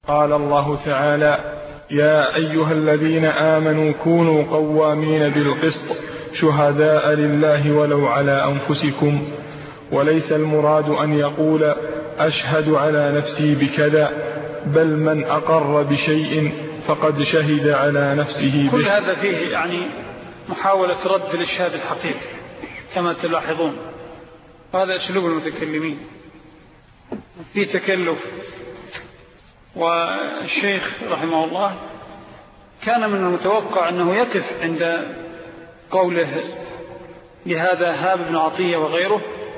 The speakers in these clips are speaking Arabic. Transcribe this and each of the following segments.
قال الله تعالى: يا أيها الذين آمنوا كونوا قوامين بالقسط شهداء لله ولو على أنفسكم، وليس المراد أن يقول أشهد على نفسي بكذا، بل من أقر بشيء فقد شهد على نفسه به. كل هذا فيه يعني محاولة رد الإشهاد الحقيقي كما تلاحظون، وهذا أسلوب المتكلمين في تكلف. والشيخ رحمه الله كان من المتوقع أنه يقف عند قوله لهذا هاب بن عطية وغيره،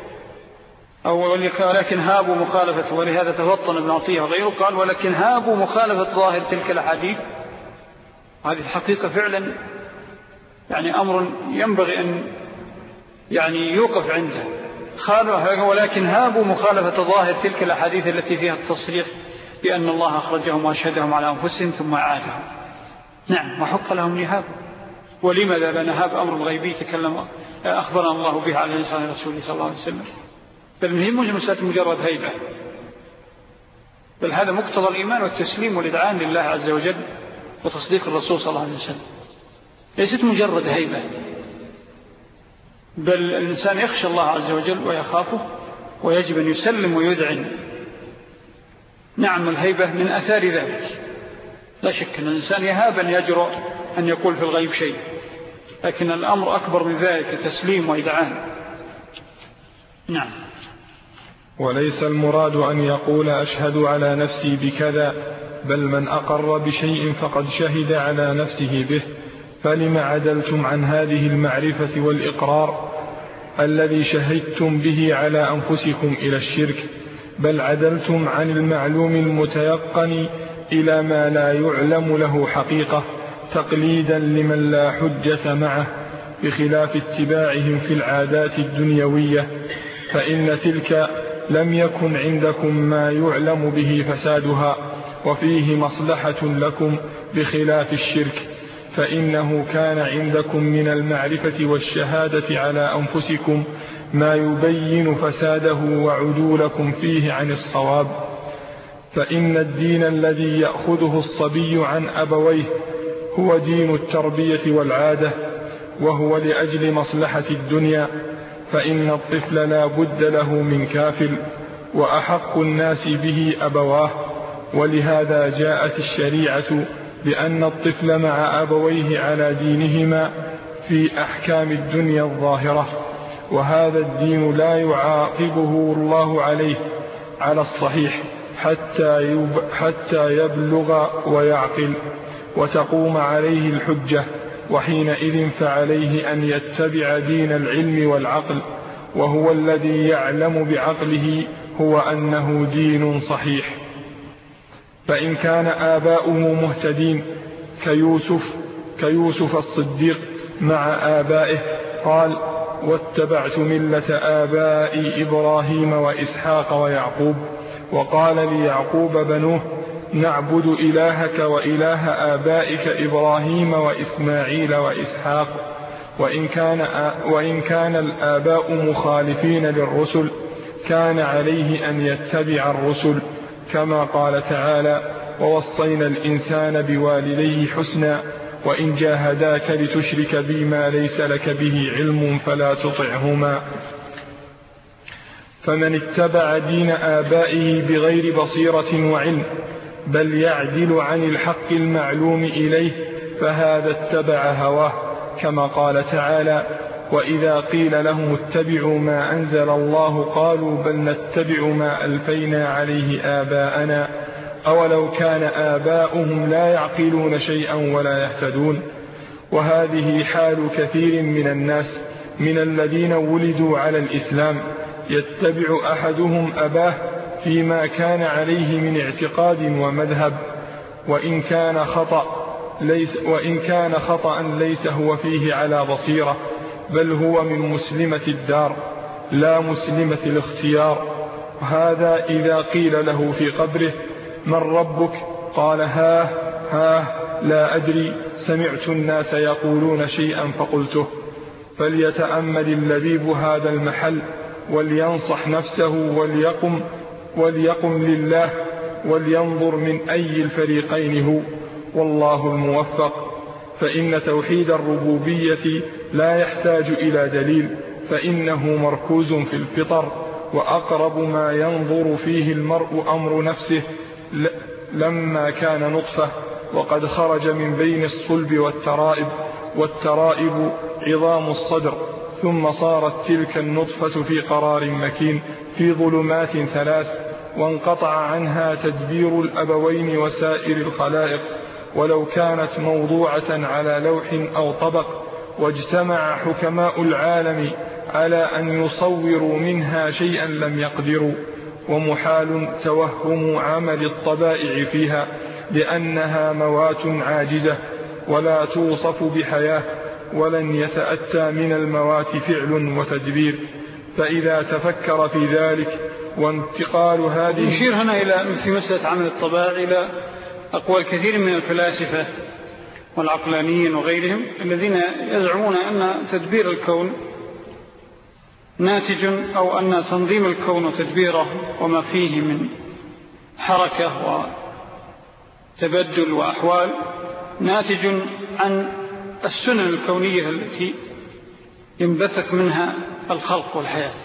ولكن هابوا مخالفة، ولهذا تفطن ابن عطية وغيره، قال ولكن هابوا مخالفة ظاهر تلك الأحاديث. هذه الحقيقة فعلا يعني أمر ينبغي أن يعني يوقف عنده. ولكن هابوا مخالفة ظاهر تلك الأحاديث التي فيها التصريح بأن الله أخرجهم وأشهدهم على أنفسهم ثم عادهم. نعم، وحق لهم يهابوا. ولماذا؟ لأن هاب أمر غيبي أخبرنا الله به على لسان رسوله صلى الله عليه وسلم، بل هي مجرد هيبة، بل هذا مقتضى الإيمان والتسليم والإذعان لله عز وجل وتصديق الرسول صلى الله عليه وسلم، ليست مجرد هيبة، بل الإنسان يخشى الله عز وجل ويخافه، ويجب أن يسلم ويذعن. نعم، الهيبة من أثار ذلك، لا شك أن الإنسان يهاب أن يجرؤ أن يقول في الغيب شيء، لكن الأمر أكبر من ذلك، تسليم وإذعان. نعم. وليس المراد أن يقول أشهد على نفسي بكذا، بل من أقر بشيء فقد شهد على نفسه به. فلم عدلتم عن هذه المعرفة والإقرار الذي شهدتم به على أنفسكم إلى الشرك، بل عدلتم عن المعلوم المتيقن إلى ما لا يعلم له حقيقة، تقليدا لمن لا حجة معه، بخلاف اتباعهم في العادات الدنيوية، فإن تلك لم يكن عندكم ما يعلم به فسادها، وفيه مصلحة لكم، بخلاف الشرك، فإنه كان عندكم من المعرفة والشهادة على أنفسكم ما يبين فساده وعدولكم فيه عن الصواب. فإن الدين الذي يأخذه الصبي عن أبويه هو دين التربية والعادة، وهو لأجل مصلحة الدنيا، فإن الطفل لا بد له من كافل، وأحق الناس به أبواه. ولهذا جاءت الشريعة بأن الطفل مع أبويه على دينهما في أحكام الدنيا الظاهرة، وهذا الدين لا يعاقبه الله عليه على الصحيح حتى يبلغ ويعقل وتقوم عليه الحجة، وحينئذ فعليه أن يتبع دين العلم والعقل، وهو الذي يعلم بعقله هو أنه دين صحيح. فإن كان آباؤه مهتدين كيوسف الصديق مع آبائه، قال: واتبعت ملة آبائي إبراهيم وإسحاق ويعقوب. وقال ليعقوب بنوه: نعبد إلهك وإله آبائك إبراهيم وإسماعيل وإسحاق. وإن كان الآباء مخالفين للرسل كان عليه أن يتبع الرسل، كما قال تعالى: ووصينا الإنسان بوالديه حسنا وإن جاهداك لتشرك بي ما ليس لك به علم فلا تطعهما. فمن اتبع دين آبائه بغير بصيرة وعلم، بل يعدل عن الحق المعلوم إليه، فهذا اتبع هواه، كما قال تعالى: وإذا قيل لهم اتبعوا ما أنزل الله قالوا بل نتبع ما ألفينا عليه آباءنا أولو كان آباؤهم لا يعقلون شيئا ولا يهتدون. وهذه حال كثير من الناس من الذين ولدوا على الإسلام، يتبع أحدهم أباه فيما كان عليه من اعتقاد ومذهب، وإن كان خطأ ليس هو فيه على بصيرة، بل هو من مسلمة الدار لا مسلمة الاختيار. وهذا إذا قيل له في قبره: من ربك؟ قال: لا أدري، سمعت الناس يقولون شيئا فقلته. فليتأمل اللبيب هذا المحل، ولينصح نفسه وليقم لله ولينظر من أي الفريقين هو، والله الموفق. فإن توحيد الربوبية لا يحتاج إلى دليل، فإنه مركوز في الفطر، وأقرب ما ينظر فيه المرء أمر نفسه لما كان نطفة وقد خرج من بين الصلب والترائب عظام الصدر، ثم صارت تلك النطفة في قرار مكين في ظلمات 3، وانقطع عنها تدبير الأبوين وسائر الخلائق، ولو كانت موضوعة على لوح أو طبق، واجتمع حكماء العالم على أن يصوروا منها شيئا لم يقدروا، ومحال توهم عمل الطبائع فيها، لأنها موات عاجزة ولا توصف بحياة، ولن يتأتى من الموات فعل وتدبير. فإذا تفكر في ذلك وانتقال هذه، يشير هنا إلى في مسألة عمل الطبائع إلى أقوال كثير من الفلاسفة والعقلانيين وغيرهم الذين يزعمون أن تدبير الكون ناتج، أو أن تنظيم الكون وتدبيره وما فيه من حركة وتبدل وأحوال ناتج عن السنن الكونية التي ينبثق منها الخلق والحياة،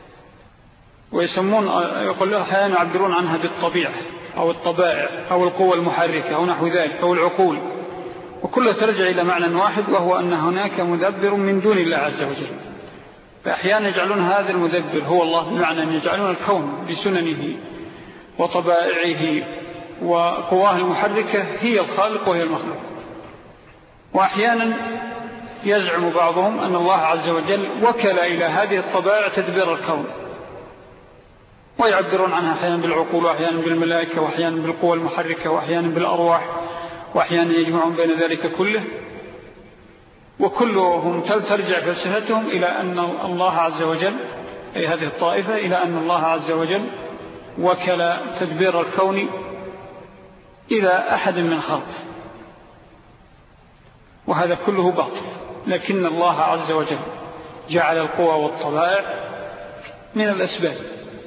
ويسمون يقول أحيانا يعبرون عنها بالطبيعة أو الطبائع أو القوى المحركة أو نحو ذلك أو العقول، وكلها ترجع إلى معنى واحد، وهو أن هناك مدبر من دون الله عز وجل. فأحيانا يجعلون هذا المدبر هو الله، بمعنى أن يجعلون الكون بسننه وطبائعه وقواه المحركة هي الخالق وهي المخلوق. وأحيانا يزعم بعضهم أن الله عز وجل وكل إلى هذه الطبائع تدبير الكون، ويعبرون عنها أحيانا بالعقول، وأحيانا بالملائكة، وأحيانا بالقوى المحركة، وأحيانا بالأرواح، وأحيانا يجمعون بين ذلك كله. وكلهم ترجع فلسفتهم إلى أن الله عز وجل، أي هذه الطائفة، إلى أن الله عز وجل وكل تدبير الكون إلى أحد من خلقه، وهذا كله باطل. لكن الله عز وجل جعل القوى والطبائع من الأسباب،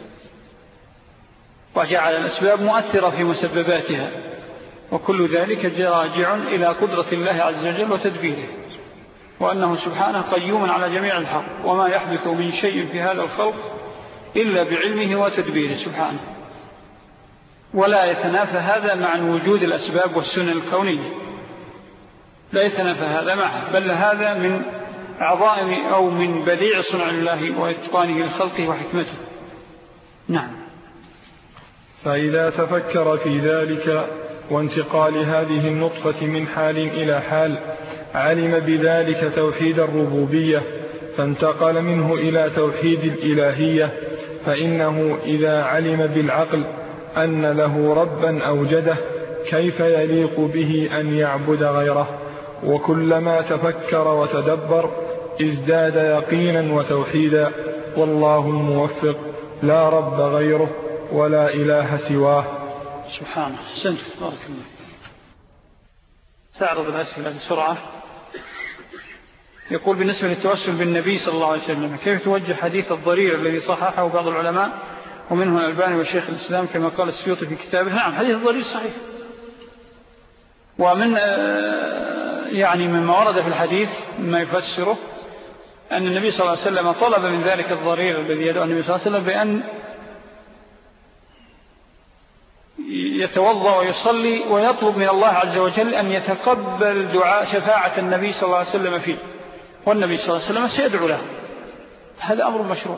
وجعل الأسباب مؤثرة في مسبباتها، وكل ذلك راجع إلى قدرة الله عز وجل وتدبيره، وأنه سبحانه قيوم على جميع الحق، وما يحدث من شيء في هذا الخلق إلا بعلمه وتدبيره سبحانه. ولا يتنافى هذا مع وجود الأسباب والسنن الكونية، لا يتنافى هذا معه، بل هذا من عظائم أو من بديع صنع الله وإتقانه لخلقه وحكمته. نعم. فإذا تفكر في ذلك وانتقال هذه النطفة من حال إلى حال، علم بذلك توحيد الربوبية، فانتقل منه إلى توحيد الإلهية. فإنه إذا علم بالعقل أن له ربا أوجده، كيف يليق به أن يعبد غيره؟ وكلما تفكر وتدبر ازداد يقينا وتوحيدا، والله الموفق، لا رب غيره ولا إله سواه. سبحانه. سنت بارك الله. تعرض الأسئلة بسرعة. يقول بالنسبة للتوسل بالنبي صلى الله عليه وسلم، كيف توجه حديث الضرير الذي صححه بعض العلماء ومنه الألباني والشيخ الإسلام كما قال السيوطي في كتابه؟ نعم، حديث الضرير صحيح. ومن يعني مما ورد في الحديث ما يفسره أن النبي صلى الله عليه وسلم طلب من ذلك الضرير الذي يدعو النبي صلى الله عليه وسلم بأن يتوضأ ويصلي ويطلب من الله عز وجل أن يتقبل دعاء شفاعة النبي صلى الله عليه وسلم فيه، والنبي صلى الله عليه وسلم سيدعو له. هذا أمر مشروع.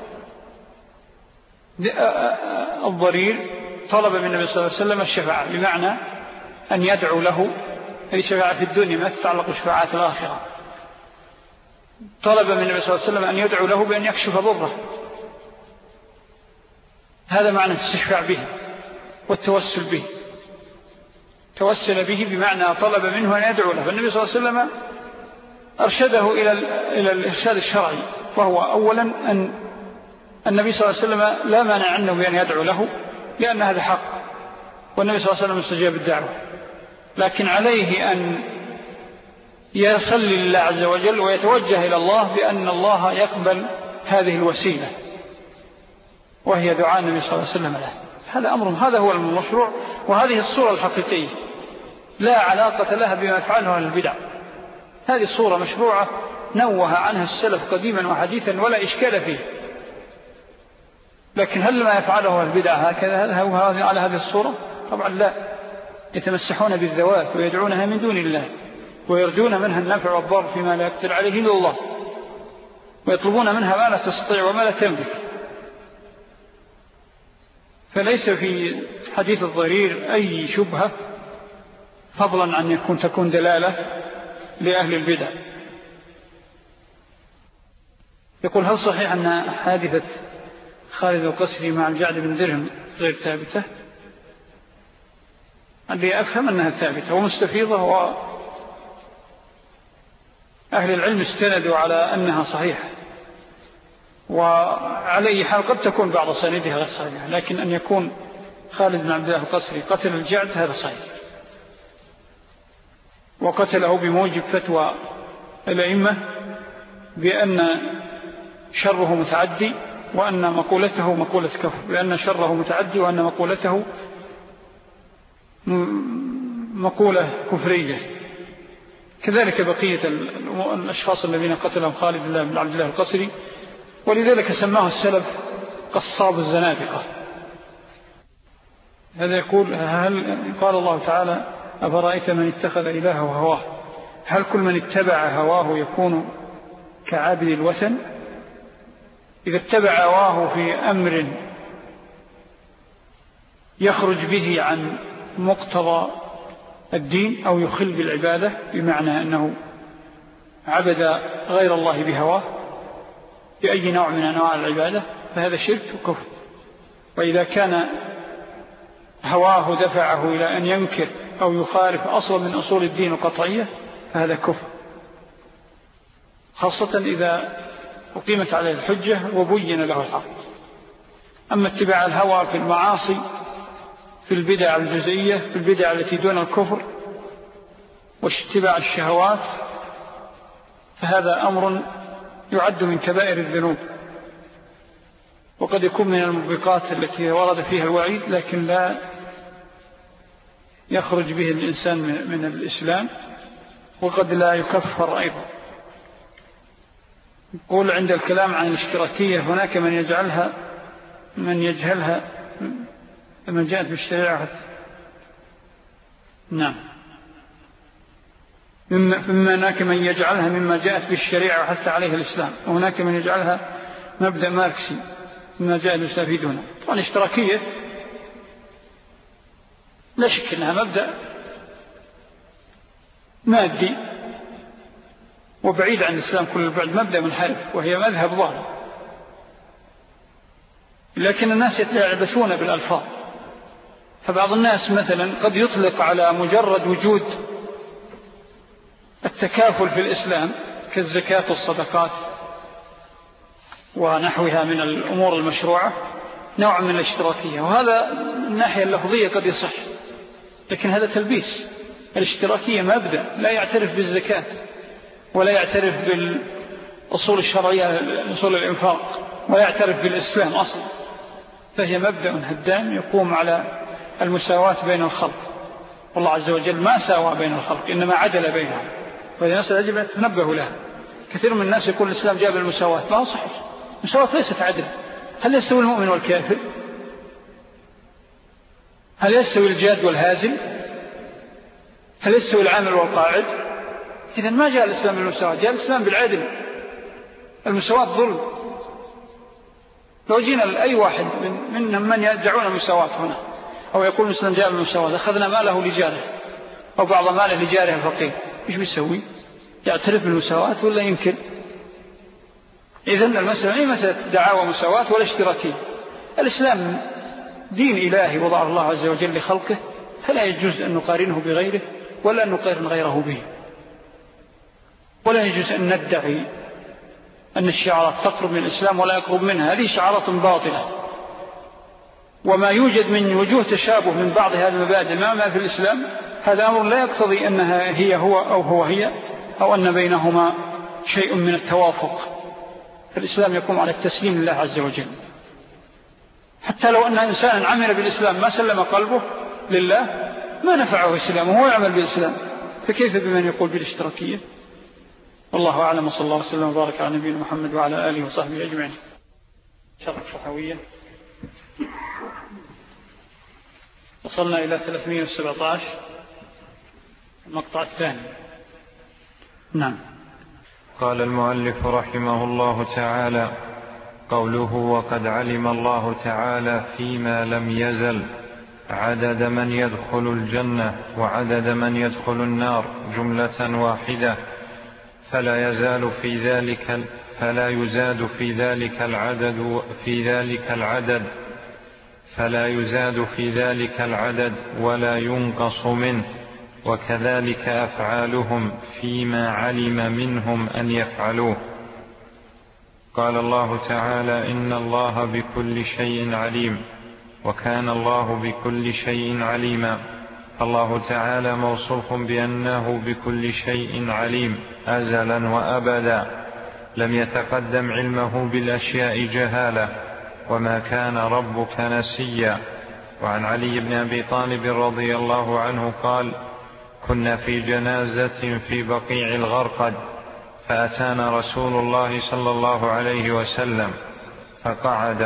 الضرير طلب من النبي صلى الله عليه وسلم الشفاعة، بمعنى أن يدعو له، هذه شفاعة في الدنيا ما تتعلق شفاعات الآخرة. طلب من النبي صلى الله عليه وسلم أن يدعو له بأن يكشف ضره، هذا معنى الاستشفاع به والتوسل به. توسل به بمعنى طلب منه أن يدعو له، فالنبي صلى الله عليه وسلم أرشده إلى الإرشاد الشرعي، وهو أولا أن النبي صلى الله عليه وسلم لا مانع عنه بأن يدعو له، لأن هذا حق، والنبي صلى الله عليه وسلم استجاب الدعوة، لكن عليه أن يصلي لله عز وجل ويتوجه إلى الله بأن الله يقبل هذه الوسيلة، وهي دعاء النبي صلى الله عليه وسلم له. هذا هو المشروع، وهذه الصورة الحقيقية لا علاقة لها بما يفعله أهل البدع. هذه الصورة مشروعة نوه عنها السلف قديما وحديثا ولا إشكال فيه. لكن هل ما يفعله البدع هكذا هو على هذه الصورة؟ طبعا لا. يتمسحون بالذوات ويدعونها من دون الله، ويرجون منها النفع والضر فيما لا يقدر عليه إلا الله، ويطلبون منها ما لا تستطيع وما لا تملك. فليس في حديث الضرير أي شبهة، فضلا عن تكون دلالة لأهل البدع. يقول: هل صحيح أن حادثة خالد القسري مع الجعد بن درهم غير ثابتة؟ اللي أفهم أنها ثابتة ومستفيضة، وأهل العلم استندوا على أنها صحيحة، وعلى أي حال قد تكون بعض سندها غير صحيحة، لكن أن يكون خالد بن عبد الله القسري قتل الجعد هذا صحيح، وقتله بموجب فتوى الأئمة بأن شره متعدي، وأن مقولته مقولة كفر، بأن شره متعدي وأن مقولته مقولة كفرية. كذلك بقية الأشخاص الذين قتلهم خالد بن عبد الله القسري، ولذلك سماه السلف قصاب الزنادقة. هذا يقول: هل قال الله تعالى: أفرأيت من اتخذ إلهه هواه، هل كل من اتبع هواه يكون كعابد الوثن؟ إذا اتبع هواه في أمر يخرج به عن مقتضى الدين أو يخل بالعبادة، بمعنى أنه عبد غير الله بهواه بأي نوع من أنواع العبادة، فهذا شرك وكفر. وإذا كان هواه دفعه إلى أن ينكر أو يخالف أصلا من أصول الدين القطعية، فهذا كفر، خاصة إذا أقيمت عليه الحجة وبين له الحق. أما اتباع الهوى في المعاصي، في البدع الجزئية، في البدع التي دون الكفر، واتباع الشهوات، فهذا أمر يعد من كبائر الذنوب، وقد يكون من الموبقات التي ورد فيها الوعيد، لكن لا يخرج به الإنسان من الإسلام، وقد لا يكفر أيضا. يقول: عند الكلام عن الاشتراكية هناك من يجهلها من جاءت بالشريعة. نعم، هناك من يجعلها مما جاءت بالشريعة وحث عليها الإسلام، وهناك من يجعلها مبدأ ماركسي مما جاء المستفيدون. طبعا الاشتراكية لا شك أنها مبدأ مادي وبعيد عن الإسلام كل البعد، مبدأ منحرف، وهي مذهب ظالم. لكن الناس يتلعبثون بالألفاظ، فبعض الناس مثلا قد يطلق على مجرد وجود التكافل في الإسلام كالزكاة والصدقات ونحوها من الأمور المشروعة نوع من الاشتراكية، وهذا من الناحية اللفظية قد يصح، لكن هذا تلبيس. الاشتراكية مبدأ لا يعترف بالزكاة ولا يعترف بالأصول الشرعية، أصول الإنفاق، ولا يعترف بالإسلام أصلا، فهي مبدأ هدام يقوم على المساواة بين الخلق، والله عز وجل ما ساوى بين الخلق، إنما عدل بينهم، وهذه مسألة يجب أن تنبهوا لها. كثير من الناس يقول الإسلام جاب المساواة، لا صحيح، المساواة ليست عدل. هل يستوي المؤمن والكافر؟ هل يستوي الجاد والهازل؟ هل يستوي العامل والقاعد؟ إذن ما جاء الإسلام بالمساواة، جاء الإسلام بالعدل. المساواة ظلم. لو جينا لأي واحد من يدعون المساواة هنا أو يقول الإسلام جاء بالمساواة، أخذنا ماله لجاره أو بعض ماله لجاره الفقير، إيش بيسوي؟ يعترف بالمساواة ولا ينكر؟ إذن المسألة هي مسألة دعاوى مساواة ولا اشتراكية. الإسلام دين إلهي وضع الله عز وجل لخلقه، فلا يجوز أن نقارنه بغيره ولا أن نقارن غيره به، ولا يجوز أن ندعي أن الشعارات تقرب من الإسلام ولا يقرب منها، هذه شعارات باطلة. وما يوجد من وجوه تشابه من بعض هذه المبادئ ما في الإسلام، هذا أمر لا يقتضي أنها هي هو أو هو هي، أو أن بينهما شيء من التوافق. الإسلام يقوم على التسليم لله عز وجل. حتى لو أن إنسان عمل بالإسلام ما سلم قلبه لله ما نفعه إسلامه، هو يعمل بالإسلام، فكيف بمن يقول بالاشتراكية؟ والله أعلم، صلى الله عليه وسلم وبارك على نبينا محمد وعلى آله وصحبه أجمعين. شرح الصحوية وصلنا إلى 317 المقطع الثاني. نعم. قال المؤلف رحمه الله تعالى: قوله وقد علم الله تعالى فيما لم يزل عدد من يدخل الجنة وعدد من يدخل النار جملة واحدة، فلا يزاد في ذلك العدد ولا ينقص منه، وكذلك أفعالهم فيما علم منهم أن يفعلوه. قال الله تعالى: إن الله بكل شيء عليم، وكان الله بكل شيء عليما. الله تعالى موصوف بأنه بكل شيء عليم أزلا وأبدا، لم يتقدم علمه بالأشياء جهالة، وما كان ربك نسيا. وعن علي بن أبي طالب رضي الله عنه قال: كنا في جنازة في بقيع الغرقد، فأتانا رسول الله صلى الله عليه وسلم فقعد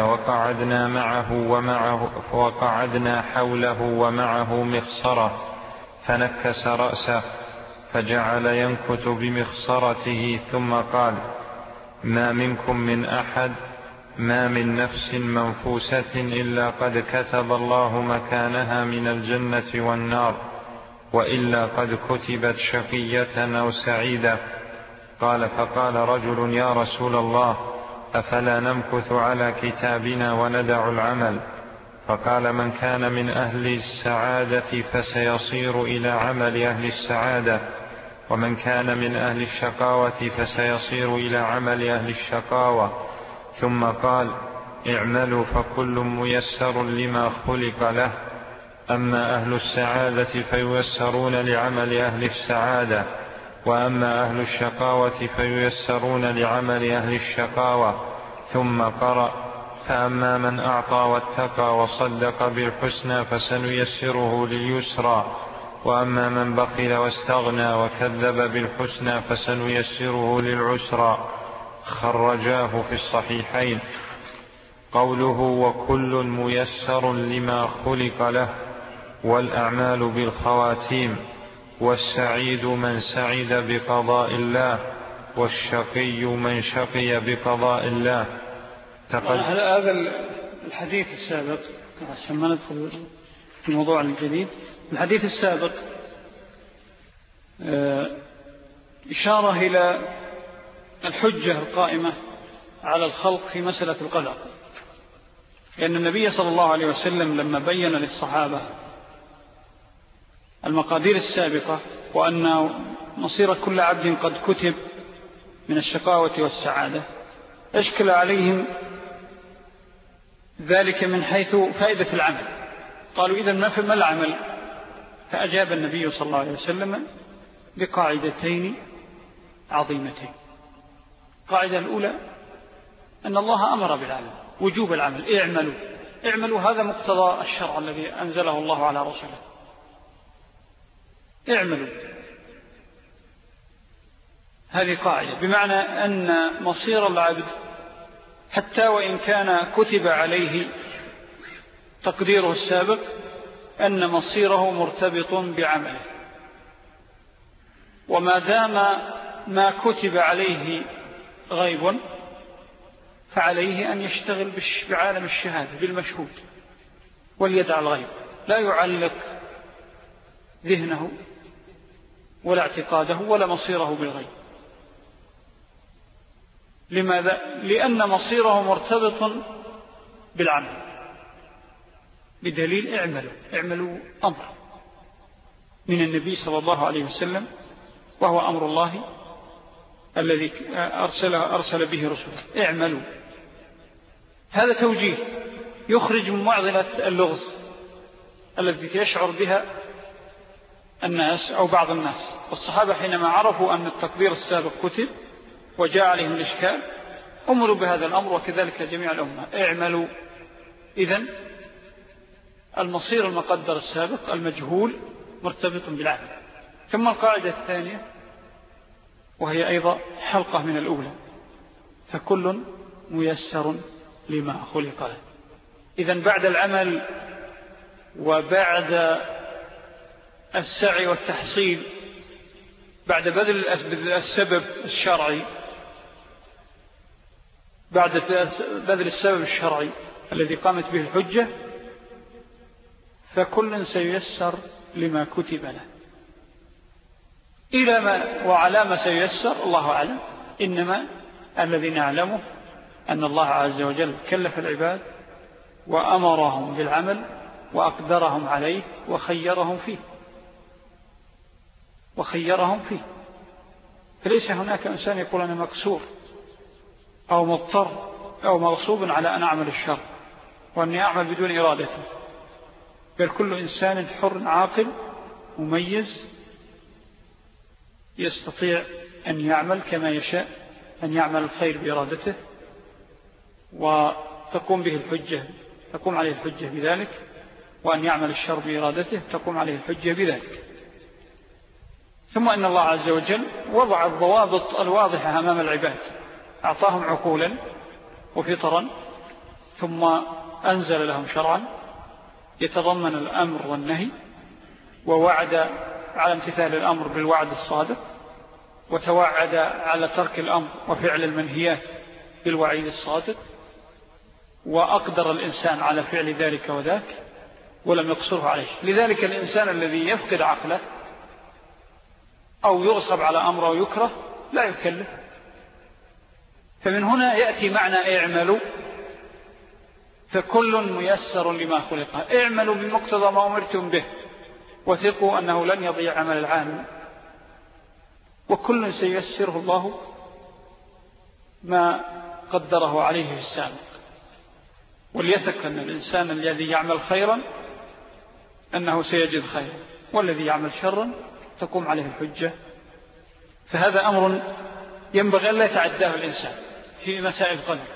وقعدنا حوله ومعه مخصرة، فنكس رأسه فجعل ينكت بمخصرته ثم قال: ما منكم من أحد، ما من نفس منفوسة إلا قد كتب الله مكانها من الجنة والنار، وإلا قد كتبت شقية أو سعيدة. قال: فقال رجل: يا رسول الله، أفلا نمكث على كتابنا وندع العمل؟ فقال: من كان من أهل السعادة فسيصير إلى عمل أهل السعادة، ومن كان من أهل الشقاوة فسيصير إلى عمل أهل الشقاوة. ثم قال: اعملوا فكل ميسر لما خلق له، أما أهل السعادة فييسرون لعمل أهل السعادة، وأما أهل الشقاوة فييسرون لعمل أهل الشقاوة. ثم قرأ: فأما من أعطى واتقى وصدق بالحسنى فسنيسره لليسرى، وأما من بخل واستغنى وكذب بالحسنى فسنيسره للعسرى. خرجاه في الصحيحين. قوله وكل ميسر لما خلق له، والأعمال بالخواتيم، والسعيد من سعد بقضاء الله، والشقي من شقي بقضاء الله. هذا الحديث السابق، عشان ما ندخل في الموضوع الجديد، الحديث السابق إشارة إلى الحجة القائمة على الخلق في مسألة القدر، لأن النبي صلى الله عليه وسلم لما بين للصحابة المقادير السابقة وأن مصير كل عبد قد كتب من الشقاوة والسعادة، أشكل عليهم ذلك من حيث فائدة العمل. قالوا: إذن ما العمل؟ فأجاب النبي صلى الله عليه وسلم بقاعدتين عظيمتين. القاعدة الأولى أن الله أمر بالعمل، وجوب العمل. اعملوا، هذا مقتضى الشرع الذي أنزله الله على رسوله. اعملوا، هذه قاعدة، بمعنى أن مصير العبد حتى وإن كان كتب عليه تقديره السابق، أن مصيره مرتبط بعمله، وما دام ما كتب عليه غيب فعليه أن يشتغل بعالم الشهادة بالمشهود، وليدع الغيب، لا يعلق ذهنه ولا اعتقاده ولا مصيره بالغيب. لماذا؟ لأن مصيره مرتبط بالعمل، بدليل اعملوا أمر من النبي صلى الله عليه وسلم، وهو أمر الله الذي أرسل به رسوله. اعملوا، هذا توجيه يخرج من معضلة اللغز التي يشعر بها الناس أو بعض الناس. والصحابة حينما عرفوا أن التقدير السابق كتب وجاء عليهم الإشكال أمروا بهذا الأمر، وكذلك جميع الأمة: اعملوا إذن المصير المقدر السابق المجهول مرتبط بالعمل. ثم القاعدة الثانية وهي أيضا حلقة من الأولى: فكل ميسر لما خلق له. إذن بعد العمل وبعد السعي والتحصيل، بعد بذل السبب الشرعي، بعد بذل السبب الشرعي الذي قامت به الحجة، فكل سييسر لما كتب له. إلى ما وعلى ما سييسر الله أعلم، إنما الذي نعلمه أن الله عز وجل كلف العباد وأمرهم بالعمل وأقدرهم عليه وخيرهم فيه. فليس هناك إنسان يقول أنا مقصور أو مضطر أو مغصوب على أن أعمل الشر وأني أعمل بدون إرادته، بل كل إنسان حر عاقل مميز يستطيع أن يعمل كما يشاء، أن يعمل الخير بإرادته وتقوم عليه الحجة بذلك، وأن يعمل الشر بإرادته تقوم عليه الحجة بذلك. ثم أن الله عز وجل وضع الضوابط الواضحة أمام العباد، أعطاهم عقولا وفطرا، ثم أنزل لهم شرعا يتضمن الأمر والنهي، ووعد على امتثال الأمر بالوعد الصادق، وتوعد على ترك الأمر وفعل المنهيات بالوعيد الصادق، وأقدر الإنسان على فعل ذلك وذاك ولم يقصره عليه. لذلك الإنسان الذي يفقد عقله أو يغصب على أمره ويكره لا يكلف. فمن هنا يأتي معنى اعملوا فكل ميسر لما خلق. اعملوا بمقتضى ما أمرتم به، وثقوا أنه لن يضيع عمل العامل، وكل سيسره الله ما قدره عليه في السابق. وليثق أن الإنسان الذي يعمل خيرا أنه سيجد خيرا، والذي يعمل شرا تقوم عليه الحجة. فهذا أمر ينبغي أن لا يتعداه الإنسان في مسائل القدر.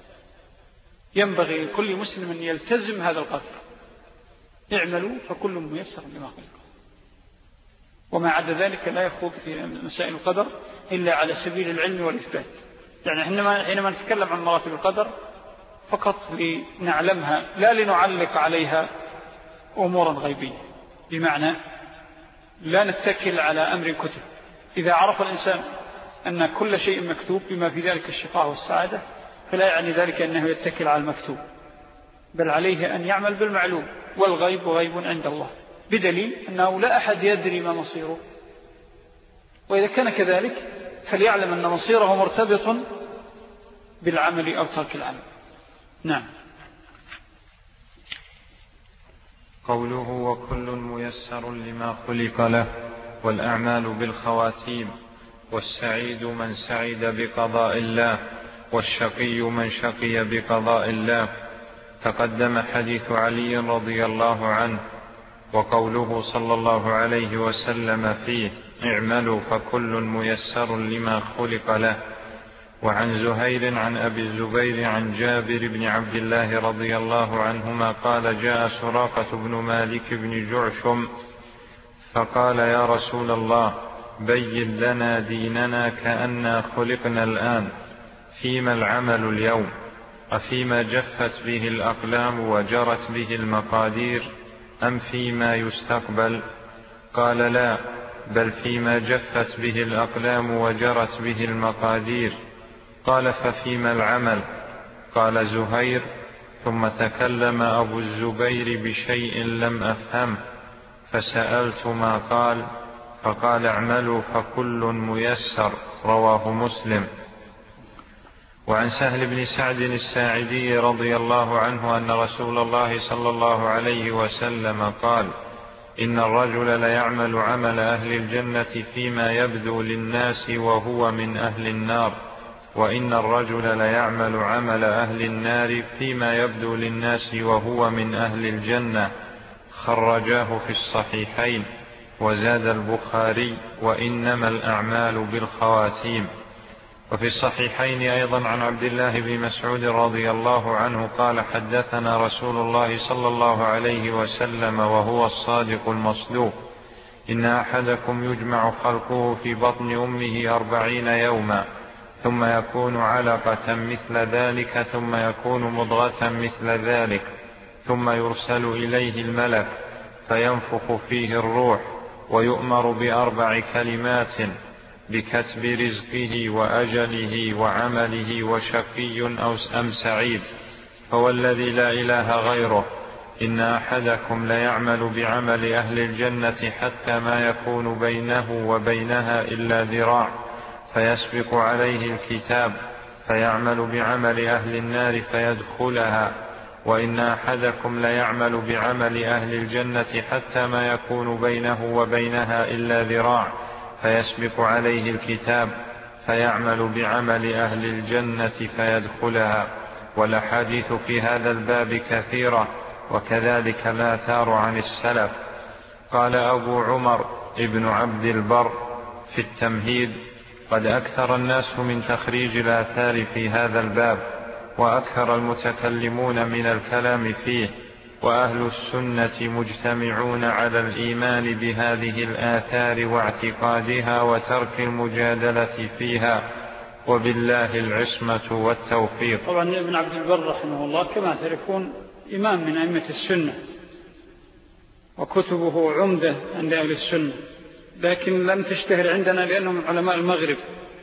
ينبغي لكل مسلم أن يلتزم هذا القدر: اعملوا فكل ميسر لما خلق. وما عدا ذلك لا يخوض في مسائل القدر إلا على سبيل العلم والإثبات. يعني حينما نتكلم عن مراتب القدر فقط لنعلمها، لا لنعلق عليها أمورا غيبية، بمعنى لا نتكل على أمر كتب. إذا عرف الإنسان أن كل شيء مكتوب بما في ذلك الشقاء والسعادة، فلا يعني ذلك أنه يتكل على المكتوب، بل عليه أن يعمل بالمعلوم، والغيب غيب عند الله، بدليل أنه لا أحد يدري ما مصيره. وإذا كان كذلك فليعلم أن مصيره مرتبط بالعمل أو ترك العمل. نعم. قوله وكل ميسر لما خلق له، والأعمال بالخواتيم، والسعيد من سعد بقضاء الله، والشقي من شقي بقضاء الله. تقدم حديث علي رضي الله عنه، وقوله صلى الله عليه وسلم فيه: اعملوا فكل ميسر لما خلق له. وعن زهير عن أبي الزبير عن جابر بن عبد الله رضي الله عنهما قال: جاء سراقة بن مالك بن جعشم فقال: يا رسول الله، بين لنا ديننا كأننا خلقنا الآن، فيما العمل اليوم؟ أفيما جفت به الأقلام وجرت به المقادير، أم فيما يستقبل؟ قال: لا، بل فيما جفت به الأقلام وجرت به المقادير. قال: ففيما العمل؟ قال زهير: ثم تكلم أبو الزبير بشيء لم أفهم، فسألت ما قال، فقال: اعملوا فكل ميسر. رواه مسلم. وعن سهل بن سعد الساعدي رضي الله عنه أن رسول الله صلى الله عليه وسلم قال: إن الرجل ليعمل عمل أهل الجنة فيما يبدو للناس وهو من أهل النار، وإن الرجل ليعمل عمل أهل النار فيما يبدو للناس وهو من أهل الجنة. خرجاه في الصحيحين. وزاد البخاري: وإنما الأعمال بالخواتيم. وفي الصحيحين أيضا عن عبد الله بن مسعود رضي الله عنه قال حدثنا رسول الله صلى الله عليه وسلم وهو الصادق المصدوق إن أحدكم يجمع خلقه في بطن أمه 40 يوما ثم يكون علقة مثل ذلك ثم يكون مضغة مثل ذلك ثم يرسل إليه الملك فينفخ فيه الروح ويؤمر ب4 كلمات بكتب رزقه وأجله وعمله وشقي أم سعيد فوالذي لا إله غيره إن أحدكم ليعمل بعمل أهل الجنة حتى ما يكون بينه وبينها إلا ذراع فيسبق عليه الكتاب فيعمل بعمل أهل النار فيدخلها وإن أحدكم ليعمل بعمل أهل الجنة حتى ما يكون بينه وبينها إلا ذراع فيسبق عليه الكتاب فيعمل بعمل أهل الجنة فيدخلها. والأحاديث في هذا الباب كثيرة وكذلك الآثار عن السلف. قال أبو عمر ابن عبد البر في التمهيد قد أكثر الناس من تخريج الآثار في هذا الباب وأكثر المتكلمون من الكلام فيه وأهل السنة مجتمعون على الإيمان بهذه الآثار واعتقادها وترك المجادلة فيها وبالله العصمة والتوفيق. طبعا ابن عبد البر رحمه الله كما تعرفون إمام من أئمة السنة وكتبه عمدة عند أهل السنة، لكن لم تشتهر عندنا لأنه من علماء المغرب،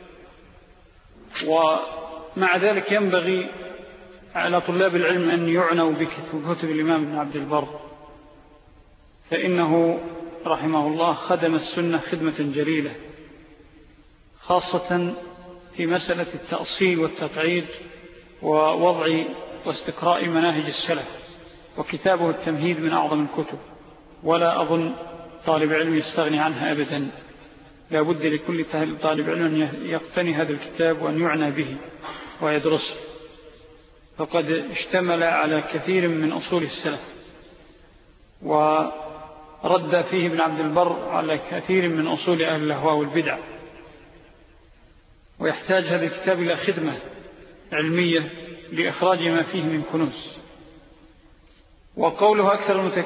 ومع ذلك ينبغي على طلاب العلم أن يعنوا بكتب الإمام ابن عبد البر، فإنه رحمه الله خدم السنة خدمة جليلة، خاصة في مسألة التأصيل والتقعيد ووضع واستقراء مناهج السلف، وكتابه التمهيد من أعظم الكتب، ولا أظن طالب علم يستغني عنها أبدا، لا بد لكل طالب علم أن يقتني هذا الكتاب وأن يعنى به ويدرسه، فقد اشتمل على كثير من أصول السلف، ورد فيه ابن عبد البر على كثير من أصول أهل الأهواء والبدع، ويحتاج هذا الكتاب إلى خدمة علمية لإخراج ما فيه من كنوز. وقوله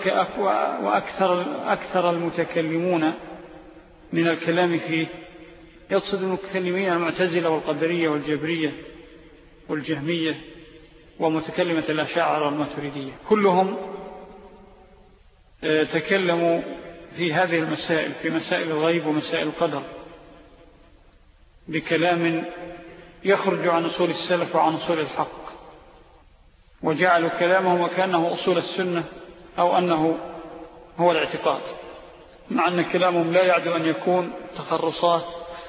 أكثر المتكلمون من الكلام فيه يقصد المتكلمين المعتزلة والقدرية والجبرية والجهمية ومتكلمة الأشاعرة والماتريدية، كلهم تكلموا في هذه المسائل، في مسائل الغيب ومسائل القدر، بكلام يخرج عن أصول السلف وعن أصول الحق، وجعلوا كلامهم وكأنه أصول السنة أو أنه هو الاعتقاد، مع أن كلامهم لا يعد أن يكون تخرصات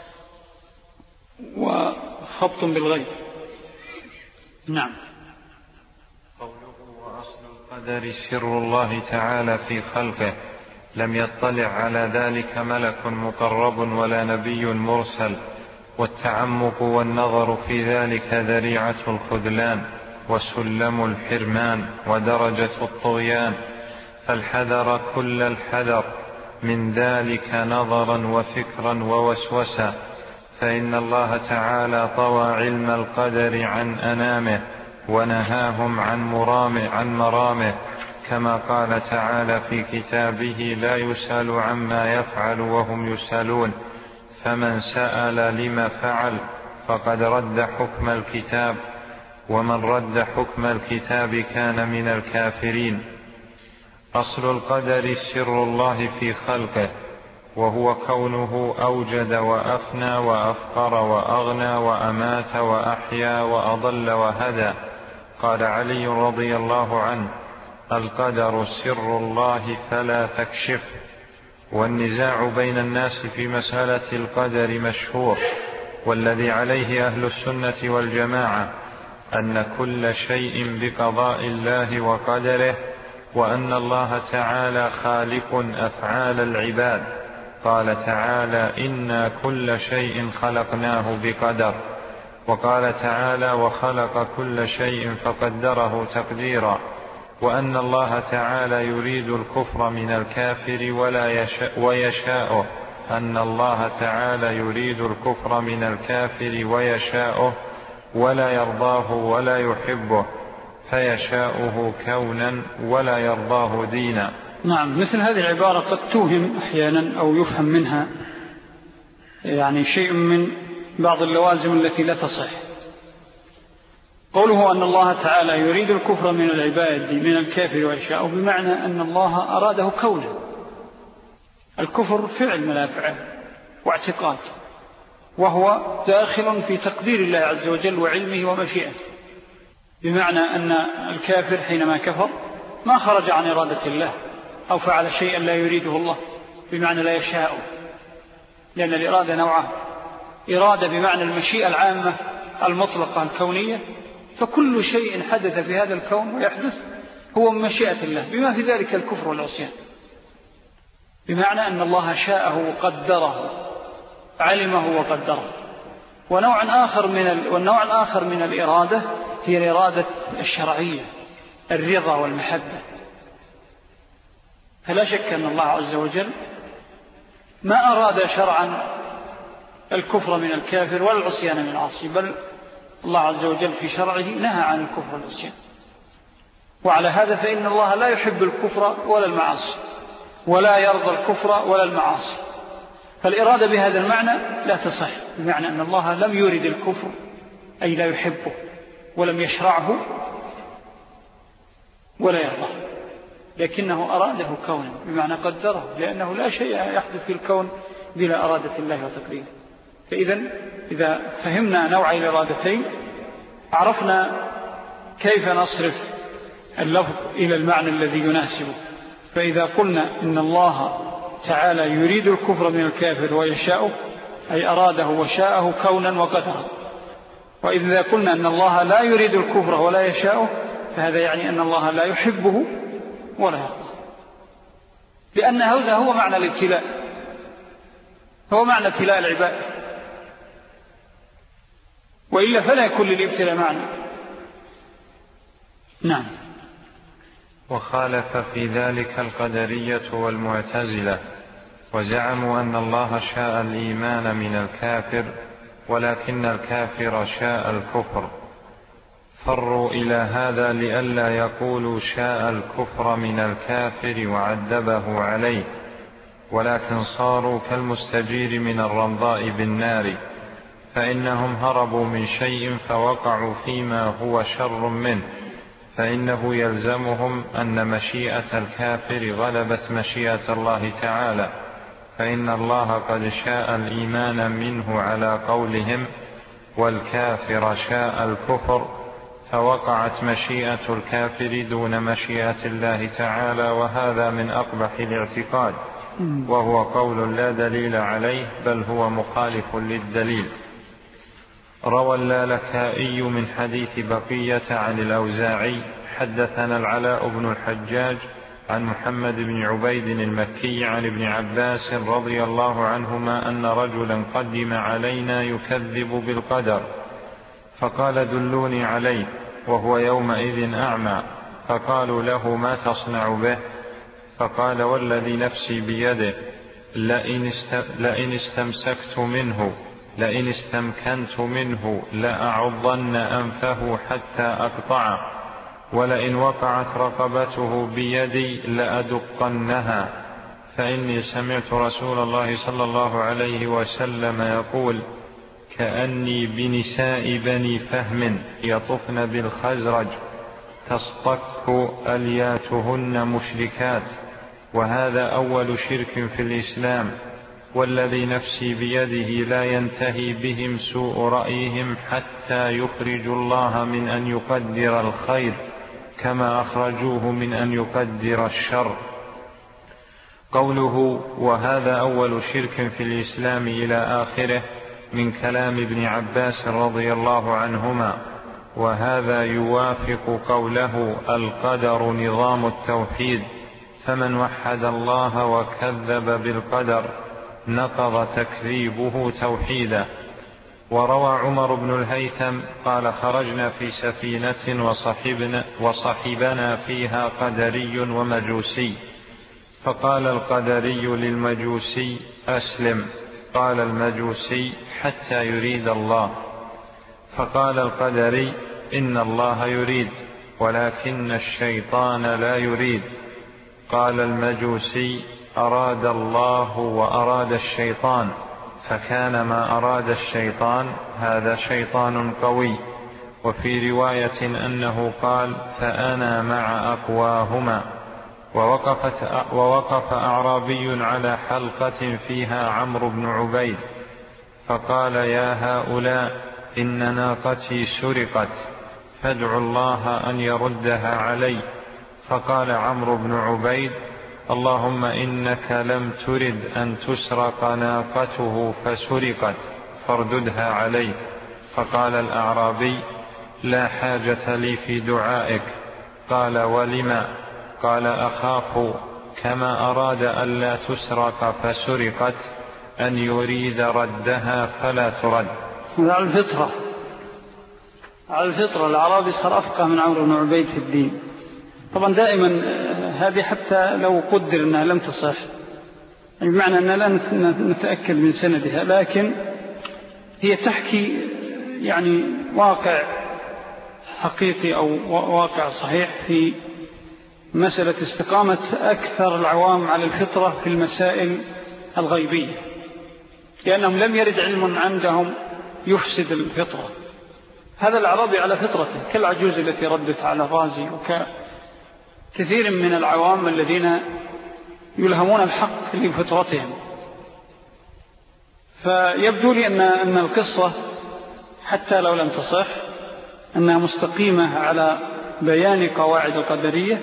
وخبط بالغيب. نعم. قوله وأصل القدر سر الله تعالى في خلقه، لم يطلع على ذلك ملك مقرب ولا نبي مرسل، والتعمق والنظر في ذلك ذريعة الخذلان وسلم الحرمان ودرجة الطغيان، فالحذر كل الحذر من ذلك نظرا وفكرا ووسوسا، فإن الله تعالى طوى علم القدر عن أنامه ونهاهم عن مرامه، كما قال تعالى في كتابه لا يسأل عما يفعل وهم يسألون، فمن سأل لما فعل فقد رد حكم الكتاب، ومن رد حكم الكتاب كان من الكافرين. أصل القدر سر الله في خلقه، وهو كونه أوجد وأفنى وأفقر وأغنى وأمات وأحيا وأضل وهدى. قال علي رضي الله عنه القدر سر الله فلا تكشف. والنزاع بين الناس في مسألة القدر مشهور، والذي عليه أهل السنة والجماعة أن كل شيء بقضاء الله وقدره، وأن الله تعالى خالق أفعال العباد. قال تعالى إنا كل شيء خلقناه بقدر، وقال تعالى وخلق كل شيء فقدره تقديرا، وأن الله تعالى يريد الكفر من الكافر ويشاءه، أن الله تعالى يريد الكفر من الكافر ويشاؤه ولا يرضاه ولا يحبه، فيشاؤه كونا ولا يرضاه دينا. نعم، مثل هذه العبارة قد توهم أحيانا أو يفهم منها يعني شيء من بعض اللوازم التي لا تصح. قوله أن الله تعالى يريد الكفر من العباد من الكافر ويشاؤه، بمعنى أن الله أراده كونا. الكفر فعل من الأفعال واعتقاد، وهو داخل في تقدير الله عز وجل وعلمه ومشيئته، بمعنى أن الكافر حينما كفر ما خرج عن إرادة الله أو فعل شيئا لا يريده الله، بمعنى لا يشاءه، لأن الإرادة نوعان: إرادة بمعنى المشيئة العامة المطلقة الكونية، فكل شيء حدث في هذا الكون ويحدث هو من مشيئة الله، بما في ذلك الكفر والعصيان، بمعنى أن الله شاءه وقدره، علمه وقدره. والنوع الآخر من الإرادة هي الإرادة الشرعية، الرضا والمحبة. فلا شك أن الله عز وجل ما أراد شرعا الكفر من الكافر ولا العصيان من العاصي، بل الله عز وجل في شرعه نهى عن الكفر والعصيان. وعلى هذا فإن الله لا يحب الكفر ولا المعاصي، ولا يرضى الكفر ولا المعاصي. فالإرادة بهذا المعنى لا تصح، بمعنى أن الله لم يرد الكفر أي لا يحبه ولم يشرعه ولا يرضاه، لكنه أراده كونا، بمعنى قدره، لأنه لا شيء يحدث في الكون بلا أرادة الله وتقديره. إذا فهمنا نوعي الإرادتين عرفنا كيف نصرف اللفظ إلى المعنى الذي يناسبه. فإذا قلنا إن الله تعالى يريد الكفر من الكافر ويشاؤه، أي أراده وشاءه كونا وقدره. وإذا قلنا أن الله لا يريد الكفر ولا يشاؤه، فهذا يعني أن الله لا يحبه ولا يرضاه، لأن هذا هو معنى الابتلاء، هو معنى ابتلاء العباد، وإلا فلا يكون للابتلاء معنى. نعم. وخالف في ذلك القدرية والمعتزلة، وزعموا أن الله شاء الإيمان من الكافر ولكن الكافر شاء الكفر، فروا إلى هذا لئلا يقولوا شاء الكفر من الكافر وعذبه عليه، ولكن صاروا كالمستجير من الرمضاء بالنار، فإنهم هربوا من شيء فوقعوا فيما هو شر منه، فإنه يلزمهم أن مشيئة الكافر غلبت مشيئة الله تعالى، فإن الله قد شاء الإيمان منه على قولهم والكافر شاء الكفر، فوقعت مشيئة الكافر دون مشيئة الله تعالى، وهذا من أقبح الاعتقاد، وهو قول لا دليل عليه بل هو مخالف للدليل. روى اللالكائي من حديث بقية عن الأوزاعي حدثنا العلاء بن الحجاج عن محمد بن عبيد المكي عن ابن عباس رضي الله عنهما أن رجلا قدم علينا يكذب بالقدر، فقال دلوني عليه، وهو يومئذ أعمى، فقالوا له ما تصنع به؟ فقال والذي نفسي بيده لئن استمكنت منه لأعضن أنفه حتى أقطعه، ولئن وقعت رقبته بيدي لأدقنها، فإني سمعت رسول الله صلى الله عليه وسلم يقول كأني بنساء بني فهم يطفن بالخزرج تصطك ألياتهن مشركات، وهذا أول شرك في الإسلام، والذي نفسي بيده لا ينتهي بهم سوء رأيهم حتى يخرجوا الله من أن يقدر الخير كما أخرجوه من أن يقدر الشر. قوله وهذا أول شرك في الإسلام إلى آخره من كلام ابن عباس رضي الله عنهما، وهذا يوافق قوله القدر نظام التوحيد، فمن وحد الله وكذب بالقدر نقض تكذيبه توحيدا. وروى عمر بن الهيثم قال خرجنا في سفينة وصحبنا فيها قدري ومجوسي، فقال القدري للمجوسي: أسلم. قال المجوسي: حتى يريد الله. فقال القدري: إن الله يريد ولكن الشيطان لا يريد. قال المجوسي: أراد الله وأراد الشيطان، فكان ما أراد الشيطان هذا شيطان قوي. وفي رواية أنه قال: فأنا مع أقواهما. ووقف أعرابي على حلقة فيها عمرو بن عبيد فقال: يا هؤلاء، إن ناقتي سرقت، فادعوا الله أن يردها علي. فقال عمرو بن عبيد: اللهم إنك لم ترد أن تسرق ناقته فسرقت، فارددها عليه. فقال الأعرابي: لا حاجة لي في دعائك. قال: ولما؟ قال: أخاف كما أراد ألا تسرق فسرقت أن يريد ردها فلا ترد. على الفطرة الأعرابي صار أفقه من عمرو بن عبيد في الدين. طبعا دائما هذه حتى لو قدر أنها لم تصح، بمعنى أننا لا نتأكد من سندها، لكن هي تحكي يعني واقع حقيقي أو واقع صحيح في مسألة استقامة أكثر العوام على الفطرة في المسائل الغيبية، لأنهم لم يرد علم عندهم يفسد الفطرة. هذا الأعرابي على فطرته كالعجوز التي ردت على الرازي، وكثير من العوام الذين يلهمون الحق لفطرتهم. فيبدو لي أن القصة حتى لو لم تصح أنها مستقيمة على بيان قواعد القدرية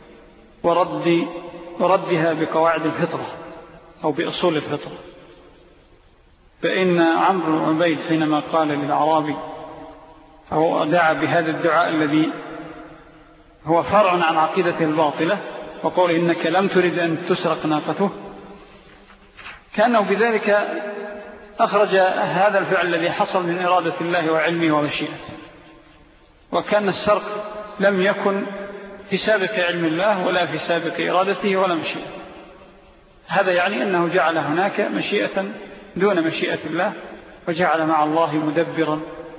وردها بقواعد الفطرة أو بأصول الفطرة. فإن عمرو بن عبيد حينما قال للأعرابي أو دعا بهذا الدعاء الذي هو فرع عن عقيدته الباطلة وقال: إنك لم ترد أن تسرق ناقته، كأنه بذلك أخرج هذا الفعل الذي حصل من إرادة الله وعلمه ومشيئته، وكان السرق لم يكن في سابق علم الله ولا في سابق إرادته ولا مشيئته. هذا يعني أنه جعل هناك مشيئة دون مشيئة الله، وجعل مع الله مدبرا،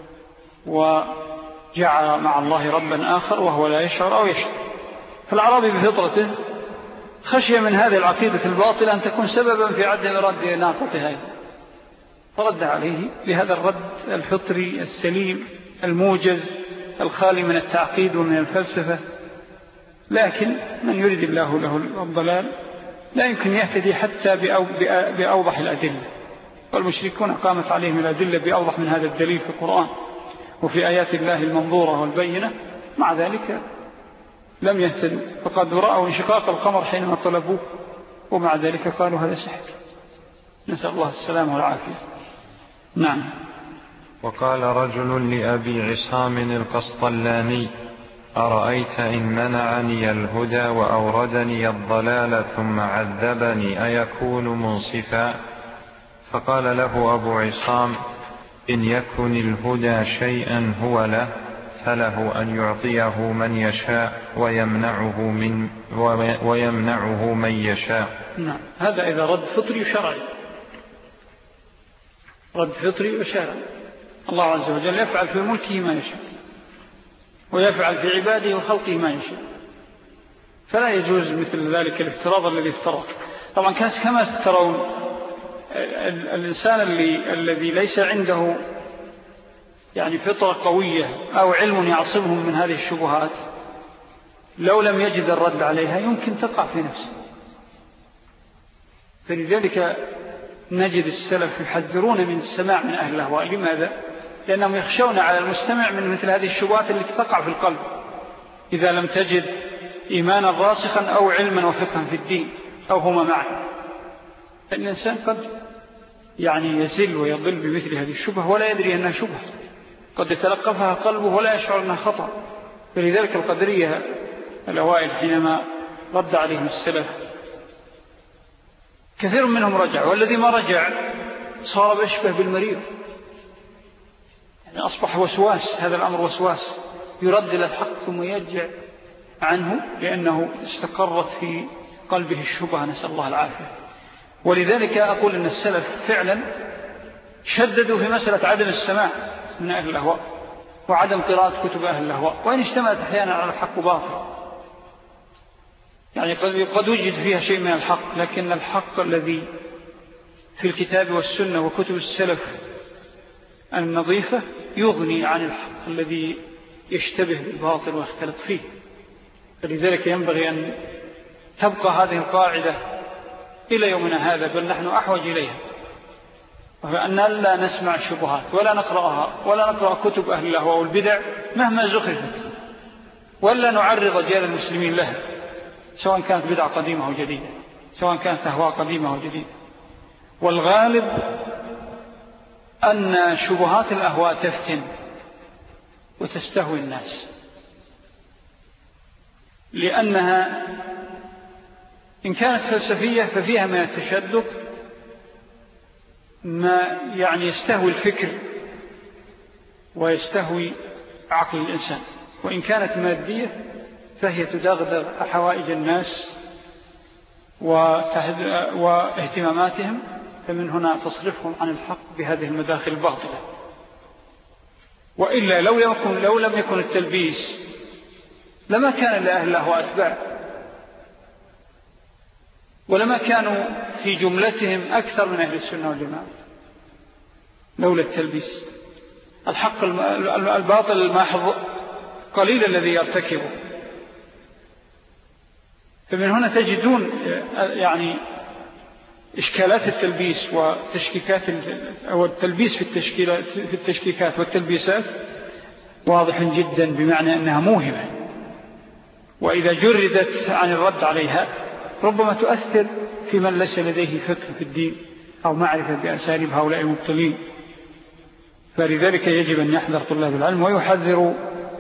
وجعل مع الله ربا آخر وهو لا يشعر أو يشعر. فالعربي بفطرته خشي من هذه العقيدة الباطلة أن تكون سببا في عدم رد ناقته هذه، فرد عليه بهذا الرد الفطري السليم الموجز الخالي من التعقيد ومن الفلسفة. لكن من يريد الله له الضلال لا يمكن يهتدي حتى بأوضح الأدلة، والمشركون قامت عليهم الأدلة بأوضح من هذا الدليل في القرآن وفي آيات الله المنظورة والبينة، مع ذلك لم يهتدوا، فقد رأوا انشقاق القمر حينما طلبوه، ومع ذلك قالوا هذا سحر. نسأل الله السلامة والعافية. نعم. وقال رجل لأبي عصام القسطلاني: أرأيت إن منعني الهدى وأوردني الضلال ثم عذبني أيكون منصفا؟ فقال له أبو عصام: إن يكن الهدى شيئا هو له فله أن يعطيه من يشاء ويمنعه من يشاء. نعم. هذا إذا رد فطري وشرعي، رد فطري وشرعي. الله عز وجل يفعل في ملكه ما يشاء، ويفعل في عباده وخلقه ما يشاء، فلا يجوز مثل ذلك الافتراض الذي افترض. طبعا كما ترون الإنسان الذي ليس عنده يعني فطرة قوية أو علم يعصمهم من هذه الشبهات، لو لم يجد الرد عليها يمكن تقع في نفسه. فلذلك نجد السلف يحذرون من السماع من أهل الأهواء. لماذا؟ لأنهم يخشون على المستمع من مثل هذه الشبهات التي تقع في القلب إذا لم تجد إيمانا راسخا أو علما وفقها في الدين أو هما معا. الإنسان قد يعني يزل ويضل بمثل هذه الشبهة ولا يدري أنها شبهة، قد يتلقفها قلبه ولا يشعر أنها خطأ. فلذلك القدرية الأوائل حينما رد عليهم السلف كثير منهم رجع، والذي ما رجع صار بيشبه بالمريض، يعني أصبح وسواس. هذا الأمر وسواس، يرد إلى الحق ثم يرجع عنه لأنه استقرت في قلبه الشبهة، نسأل الله العافية. ولذلك أقول أن السلف فعلا شددوا في مسألة عدم السماع من أهل الأهواء وعدم قراءة كتب أهل الأهواء، وإن اشتملت أحيانا على الحق باطل، يعني قد وجد فيها شيء من الحق، لكن الحق الذي في الكتاب والسنة وكتب السلف النظيفة يغني عن الحق الذي يشتبه بالباطل ويختلط فيه. فلذلك ينبغي أن تبقى هذه القاعدة إلى يومنا هذا، بل نحن أحوج إليها، وأن لا نسمع الشبهات ولا نقرأها ولا نقرأ كتب أهل الأهواء والبدع مهما زخرفت، ولا نعرض رجال المسلمين لها، سواء كانت بدع قديمة أو جديدة، سواء كانت أهواء قديمة أو جديدة. والغالب أن شبهات الأهواء تفتن وتستهوي الناس، لأنها إن كانت فلسفية ففيها من التشدد ما يعني يستهوي الفكر ويستهوي عقل الإنسان، وإن كانت مادية فهي تدغدغ حوائج الناس واهتماماتهم، فمن هنا تصرفهم عن الحق بهذه المداخل الباطلة. وإلا لو لم يكن التلبيس لما كان لأهل الأهواء أتباع، ولما كانوا في جملتهم أكثر من أهل السنة والجماعة لولا التلبيس. الحق الباطل الماحظ قليل الذي يرتكبه، فمن هنا تجدون يعني إشكالات التلبيس وتشكيكات أو التلبيس في التشكيكات والتلبيسات واضح جدا، بمعنى أنها موهبة، وإذا جردت عن الرد عليها ربما تؤثر في من ليس لديه فقه في الدين أو معرفة بأساليب هؤلاء المبطلين. فلذلك يجب أن يحذر طلاب العلم ويحذروا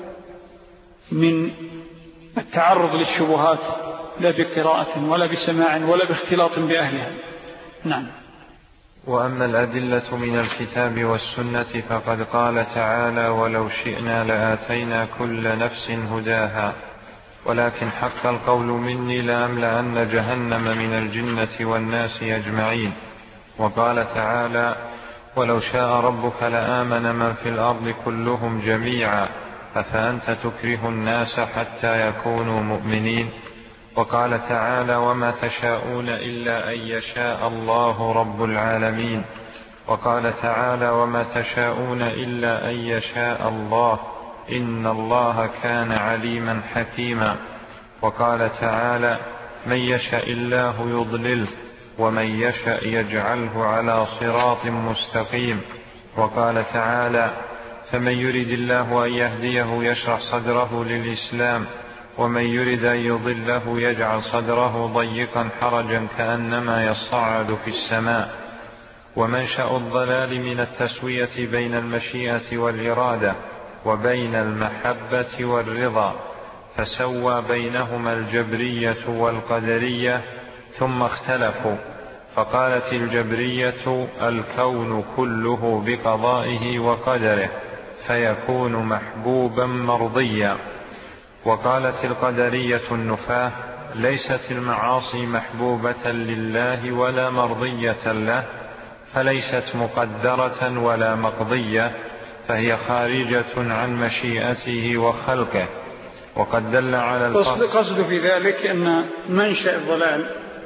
من التعرض للشبهات، لا بقراءة ولا بسماع ولا باختلاط بأهلها. نعم. وأما الأدلة من الكتاب والسنة فقد قال تعالى: ولو شئنا لآتينا كل نفس هداها ولكن حق القول مني لأملأن جهنم من الجنة والناس أجمعين. وقال تعالى: ولو شاء ربك لآمن من في الأرض كلهم جميعا أفأنت تكره الناس حتى يكونوا مؤمنين. وقال تعالى: وما تشاءون إلا أن يشاء الله رب العالمين. وقال تعالى: وما تشاءون إلا أن يشاء الله إن الله كان عليما حكيما. وقال تعالى: من يشاء الله يضلله ومن يشاء يجعله على صراط مستقيم. وقال تعالى: فمن يرد الله أن يهديه يشرح صدره للإسلام ومن يرد أن يضله يجعل صدره ضيقا حرجا كأنما يصعد في السماء. ومنشأ الضلال من التسوية بين المشيئة والإرادة وبين المحبة والرضا، فسوى بينهما الجبرية والقدرية ثم اختلفوا، فقالت الجبرية: الكون كله بقضائه وقدره فيكون محبوبا مرضيا. وقالت القدرية النفاة: ليست المعاصي محبوبة لله ولا مرضية له، فليست مقدرة ولا مقضية، فهي خارجة عن مشيئته وخلقه. وقد دل على قصد في ذلك أن منشأ الضلال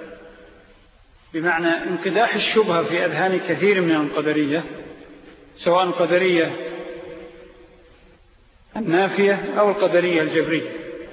بمعنى انقداح الشبهة في أذهان كثير من القدرية، سواء القدرية النافية أو القدرية الجبرية،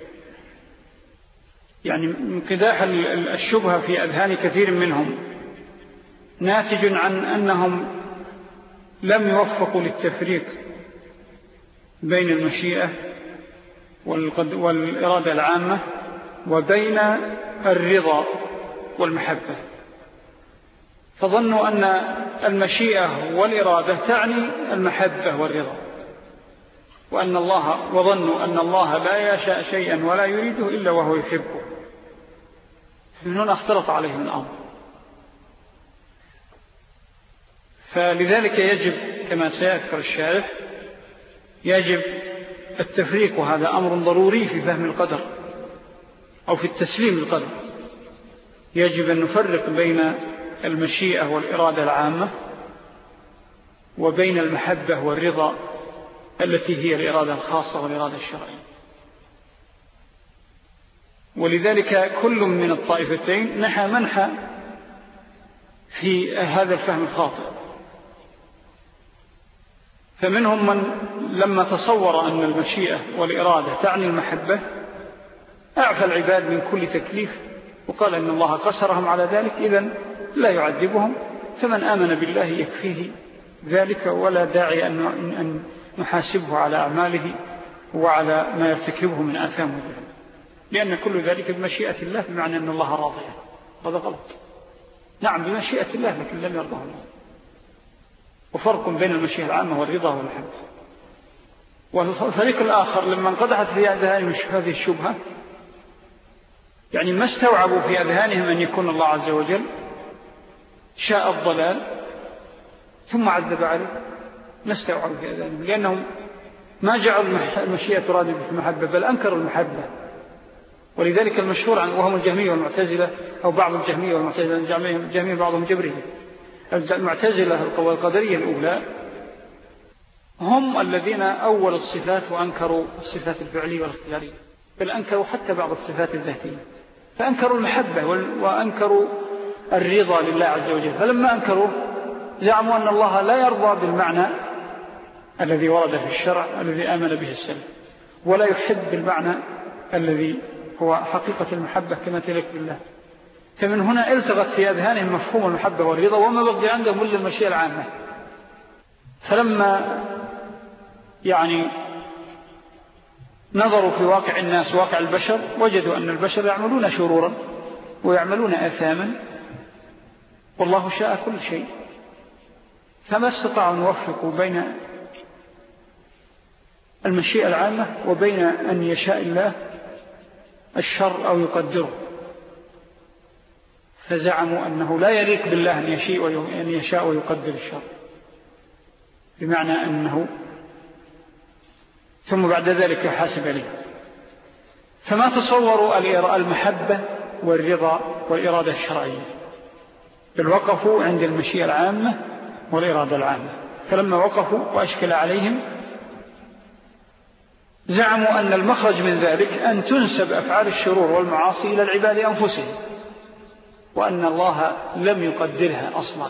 يعني انقداح الشبهة في أذهان كثير منهم ناتج عن أنهم لم يوفقوا للتفريق بين المشيئة والإرادة العامة وبين الرضا والمحبة، فظنوا أن المشيئة والإرادة تعني المحبة والرضا، وظنوا أن الله لا يشاء شيئا ولا يريده إلا وهو يحبه، من هنا اختلط عليهم الأمر. فلذلك يجب كما سيذكر الشارح يجب التفريق، وهذا أمر ضروري في فهم القدر أو في التسليم للقدر، يجب أن نفرق بين المشيئة والإرادة العامة وبين المحبة والرضا التي هي الإرادة الخاصة والإرادة الشرعية. ولذلك كل من الطائفتين نحى منحى في هذا الفهم الخاطئ. فمنهم من لما تصور أن المشيئة والإرادة تعني المحبة أعفى العباد من كل تكليف وقال أن الله قصرهم على ذلك، إذن لا يعذبهم، فمن آمن بالله يكفيه ذلك ولا داعي أن نحاسبه على أعماله وعلى ما يرتكبه من آثام وذنوب، لأن كل ذلك بمشيئة الله، بمعنى أن الله راضي. هذا غلط. نعم بمشيئة الله لكن لم يرضه الله. وفرق بين المشيئة العامة والرضا والمحبة. والفريق الآخر لما انقدحت في أذهانهم هذه الشبهة، يعني ما استوعبوا في أذهانهم أن يكون الله عز وجل شاء الضلال ثم عذب عليه، ما استوعبوا في أذهانهم، لأنهم ما جعلوا المشيئة تراد بالمحبة بل أنكروا المحبة. ولذلك المشهور عن وهم الجهمية والمعتزلة أو بعض الجهمية والمعتزلة، الجهمية بعضهم جبرية، المعتزلة والقدرية الأولى هم الذين أول الصفات وأنكروا الصفات الفعلية والاختيارية، بل أنكروا حتى بعض الصفات الذاتية، فأنكروا المحبة وأنكروا الرضا لله عز وجل. فلما أنكروا زعموا أن الله لا يرضى بالمعنى الذي ورد في الشرع الذي آمن به السلف، ولا يحب بالمعنى الذي هو حقيقة المحبة كما تلك بالله. فمن هنا التغت في أذهانهم مفهوم المحبة والرضا، وما بقي عندهم إلا المشيئة العامة. فلما يعني نظروا في واقع الناس واقع البشر وجدوا أن البشر يعملون شرورا ويعملون آثاما والله شاء كل شيء، فما استطاعوا أن يوفقوا بين المشيئة العامة وبين أن يشاء الله الشر أو يقدره، فزعموا أنه لا يليق بالله أن يشاء ويقدر الشر، بمعنى أنه ثم بعد ذلك يحاسب عليه. فما تصوروا المحبة والرضا والإرادة الشرعية، بل وقفوا عند المشيئة العامة والإرادة العامة. فلما وقفوا وأشكل عليهم زعموا أن المخرج من ذلك أن تنسب أفعال الشرور والمعاصي إلى العباد أنفسهم، وأن الله لم يقدرها أصلا.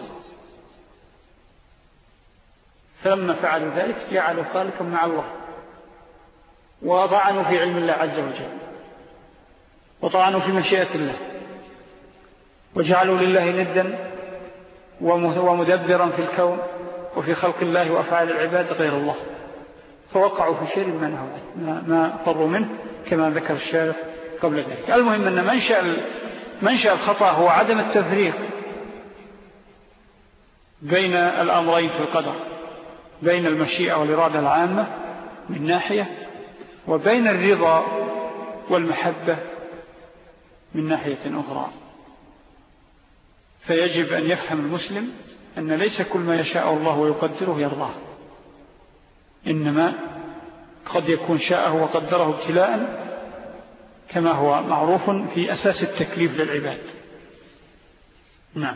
فلما فعلوا ذلك جعلوا خالقا مع الله، وطعنوا في علم الله عز وجل، وطعنوا في مشيئة الله، وجعلوا لله ندا ومدبرا في الكون وفي خلق الله وأفعال العباد غير الله، فوقعوا في شيء ما فروا منه كما ذكر الشارح قبل ذلك. المهم أن منشأ الخطأ هو عدم التفريق بين الأمرين في القدر، بين المشيئة والإرادة العامة من ناحية، وبين الرضا والمحبة من ناحية أخرى. فيجب أن يفهم المسلم أن ليس كل ما يشاء الله ويقدره يرضاه، إنما قد يكون شاءه وقدره ابتلاء كما هو معروف في أساس التكليف للعباد. نعم.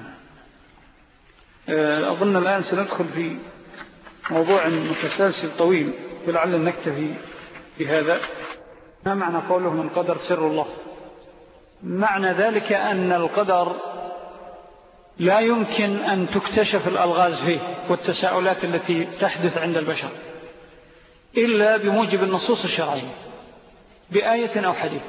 أظن الآن سندخل في موضوع متسلسل طويل، ولعل نكتفي بهذا. ما معنى قوله من القدر سر الله؟ معنى ذلك أن القدر لا يمكن أن تكتشف الألغاز فيه والتساؤلات التي تحدث عند البشر إلا بموجب النصوص الشرعية، بآية أو حديث.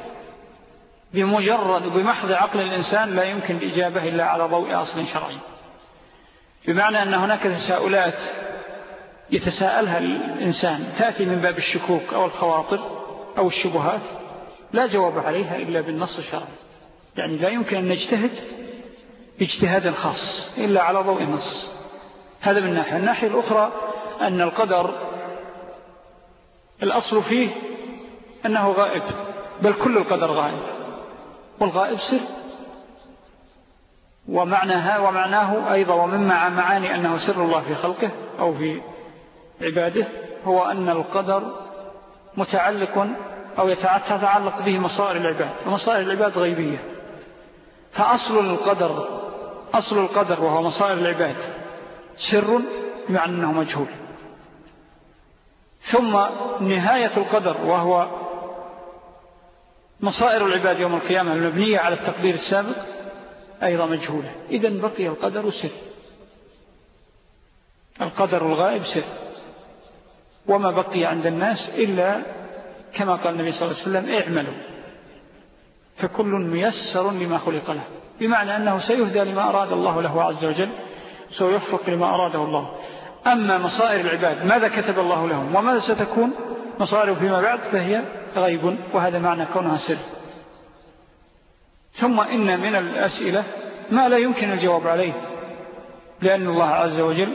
بمحض عقل الإنسان لا يمكن الإجابة إلا على ضوء أصل شرعي، بمعنى أن هناك تساؤلات يتساءلها الإنسان تأتي من باب الشكوك أو الخواطر أو الشبهات لا جواب عليها إلا بالنص الشرعي. يعني لا يمكن أن نجتهد اجتهادا خاص إلا على ضوء النص. هذا من ناحية. الناحية الأخرى أن القدر الأصل فيه أنه غائب، بل كل القدر غائب، والغائب سر. ومعناه أيضا ومن معاني أنه سر الله في خلقه أو في عباده هو أن القدر متعلق أو يتعلق به مصائر العباد، ومصائر العباد غيبية، أصل القدر وهو مصائر العباد سر بمعنى أنه مجهول، ثم نهاية القدر وهو مصائر العباد يوم القيامة المبنية على التقدير السابق أيضا مجهولة. إذن بقي القدر سر، القدر الغائب سر، وما بقي عند الناس إلا كما قال النبي صلى الله عليه وسلم اعملوا فكل ميسر لما خلق له، بمعنى أنه سيهدى لما أراد الله له عز وجل، سيوفق لما أراده الله. أما مصائر العباد ماذا كتب الله لهم وماذا ستكون مصائر فيما بعد فهي غيب، وهذا معنى كونها سر. ثم إن من الأسئلة ما لا يمكن الجواب عليه، لأن الله عز وجل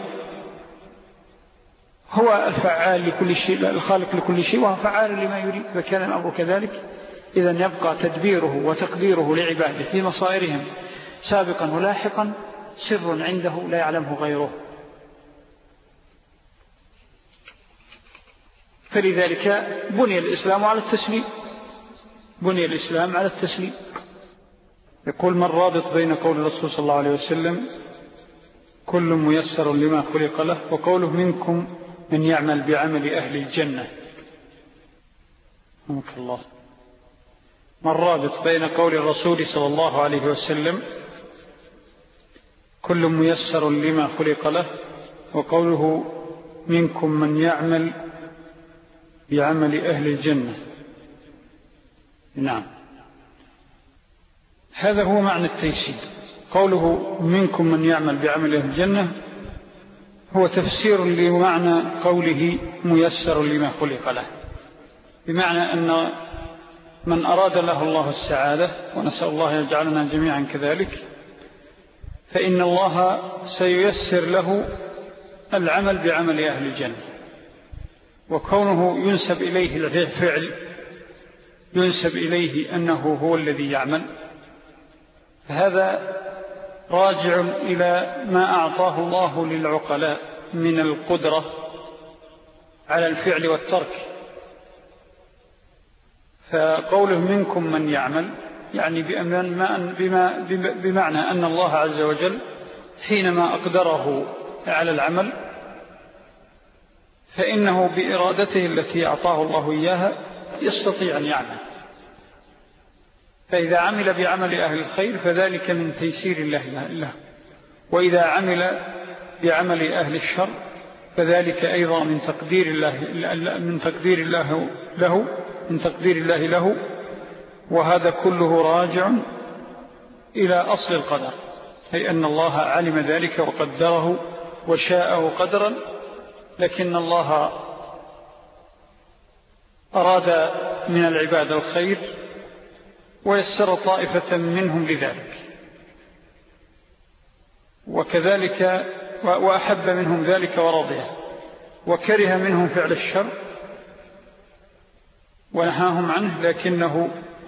هو الفعال لكل شيء، الخالق لكل شيء، وهو فعال لما يريد، فكان الأمر كذلك. إذن يبقى تدبيره وتقديره لعباده في مصائرهم سابقا ولاحقا سر عنده لا يعلمه غيره. فلذلك بني الإسلام على التسليم. يقول: ما الرابط بين قول الرسول صلى الله عليه وسلم كل ميسر لما خلق له وقوله منكم من يعمل بعمل أهل الجنة؟ الله. ما الرابط بين قول الرسول صلى الله عليه وسلم كل ميسر لما خلق له وقوله منكم من يعمل بعمل أهل الجنة؟ نعم، هذا هو معنى التيسير. قوله منكم من يعمل بعمل أهل الجنة هو تفسير لمعنى قوله ميسر لما خلق له، بمعنى أن من أراد له الله السعادة، ونسأل الله يجعلنا جميعا كذلك، فإن الله سييسر له العمل بعمل أهل الجنة. وكونه ينسب إليه الفعل، ينسب إليه أنه هو الذي يعمل، فهذا راجع إلى ما أعطاه الله للعقلاء من القدرة على الفعل والترك. فقوله منكم من يعمل يعني بمعنى أن الله عز وجل حينما أقدره على العمل فإنه بإرادته التي أعطاه الله إياها يستطيع أن يعمل. فإذا عمل بعمل أهل الخير فذلك من تيسير الله له، وإذا عمل بعمل أهل الشر فذلك أيضا من تقدير الله له، وهذا كله راجع إلى أصل القدر، أي أن الله علم ذلك وقدره وشاءه قدرا، لكن الله أراد من العباد الخير ويسر طائفة منهم لذلك، وكذلك وأحب منهم ذلك ورضيه، وكره منهم فعل الشر ونهاهم عنه، لكنه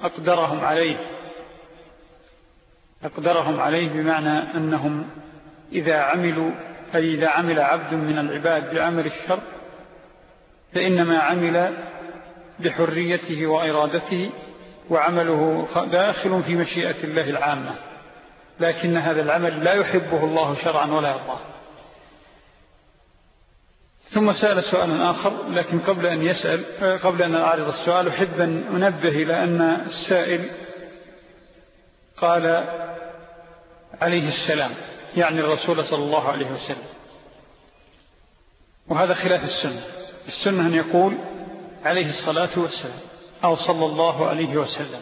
أقدرهم عليه بمعنى أنهم إذا عمل عبد من العباد بعمل الشر فإنما عمل بحريته وإرادته، وعمله داخل في مشيئة الله العامة، لكن هذا العمل لا يحبه الله شرعا ولا يرضاه. ثم سأل سؤالا آخر، لكن قبل أن أعرض السؤال أحب أن أنبه إلى أن السائل قال عليه السلام، يعني الرسول صلى الله عليه وسلم، وهذا خلاف السنة أن يقول عليه الصلاة والسلام أو صلى الله عليه وسلم.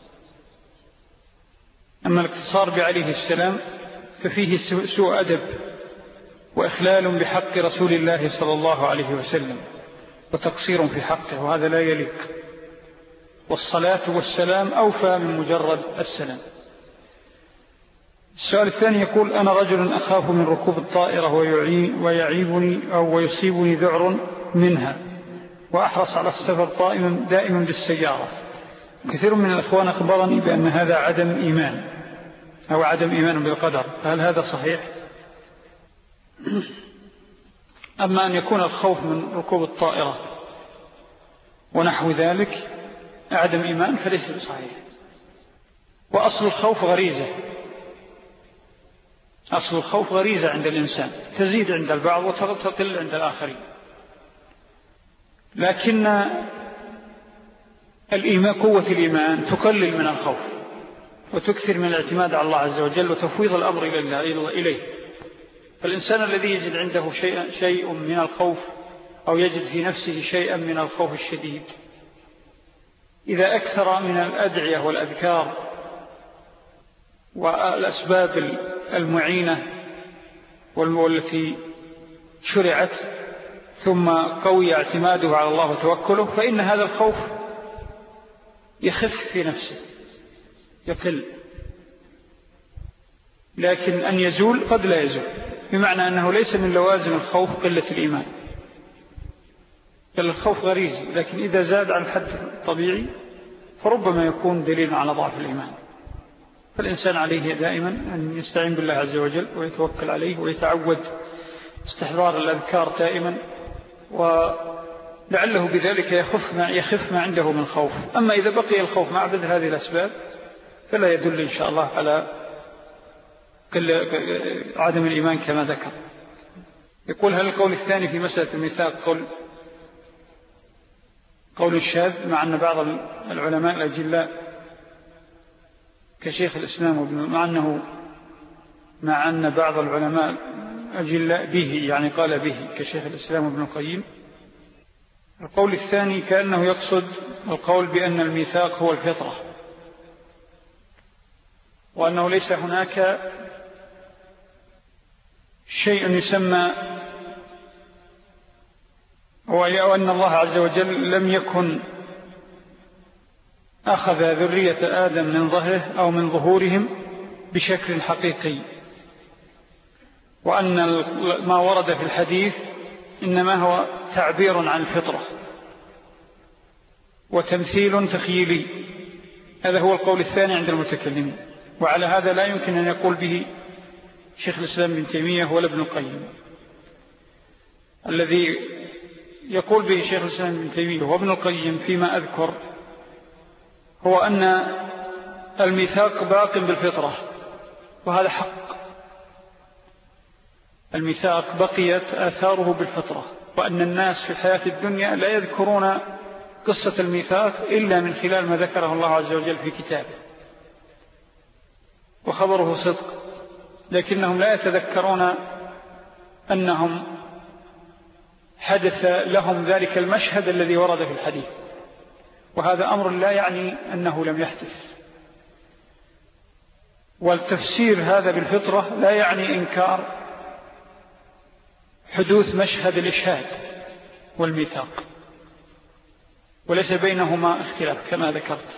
أما الاقتصار بعليه السلام ففيه سوء أدب وإخلال بحق رسول الله صلى الله عليه وسلم وتقصير في حقه، وهذا لا يليق. والصلاة والسلام أوفى من مجرد السلام. السؤال الثاني يقول: أنا رجل أخاف من ركوب الطائرة ويعيبني أو ويصيبني ذعر منها، وأحرص على السفر دائما بالسيارة. كثير من الأخوان أخبرني بأن هذا عدم إيمان بالقدر، هل هذا صحيح؟ أما أن يكون الخوف من ركوب الطائرة ونحو ذلك عدم إيمان فليس بصحيح. وأصل الخوف غريزة، أصل الخوف غريزة عند الإنسان تزيد عند البعض وتقل عند الآخرين، لكن قوة الإيمان تقلل من الخوف وتكثر من الاعتماد على الله عز وجل وتفويض الأمر إليه. فالإنسان الذي يجد عنده شيء من الخوف أو يجد في نفسه شيئا من الخوف الشديد، إذا أكثر من الأدعية والأذكار والأسباب المعينة والتي شرعت ثم قوي اعتماده على الله وتوكله، فإن هذا الخوف يخف في نفسه يقل. لكن أن يزول قد لا يزول، بمعنى أنه ليس من لوازم الخوف قلة الإيمان، بل الخوف غريزي، لكن إذا زاد عن الحد الطبيعي فربما يكون دليل على ضعف الإيمان. فالإنسان عليه دائما أن يستعين بالله عز وجل ويتوكل عليه ويتعود استحضار الأذكار دائما، ولعله بذلك يخف ما عنده من خوف. أما إذا بقي الخوف مع بذل هذه الأسباب فلا يدل إن شاء الله على عدم الإيمان كما ذكر. يقول: هل القول الثاني في مسألة الميثاق قول الشاذ، مع أن بعض العلماء الأجلاء كشيخ الإسلام مع أن بعض العلماء أجلاء به، يعني قال به، كشيخ الإسلام ابن القيم. القول الثاني كأنه يقصد القول بأن الميثاق هو الفطرة، وأنه ليس هناك شيء يسمى، وأن الله عز وجل لم يكن أخذ ذرية آدم من ظهره أو من ظهورهم بشكل حقيقي، وأن ما ورد في الحديث إنما هو تعبير عن الفطرة وتمثيل تخيلي. هذا هو القول الثاني عند المتكلمين، وعلى هذا لا يمكن أن يقول به شيخ الإسلام ابن تيمية ولا ابن القيم. الذي يقول به شيخ الإسلام ابن تيمية وابن القيم فيما أذكر هو أن الميثاق باق بالفطرة، وهذا حق. الميثاق بقيت آثاره بالفطرة، وأن الناس في الحياة الدنيا لا يذكرون قصة الميثاق إلا من خلال ما ذكره الله عز وجل في كتابه، وخبره صدق، لكنهم لا يتذكرون أنهم حدث لهم ذلك المشهد الذي ورد في الحديث، وهذا أمر لا يعني أنه لم يحدث. والتفسير هذا بالفطرة لا يعني إنكار حدوث مشهد الإشهاد والميثاق، وليس بينهما اختلاف كما ذكرت.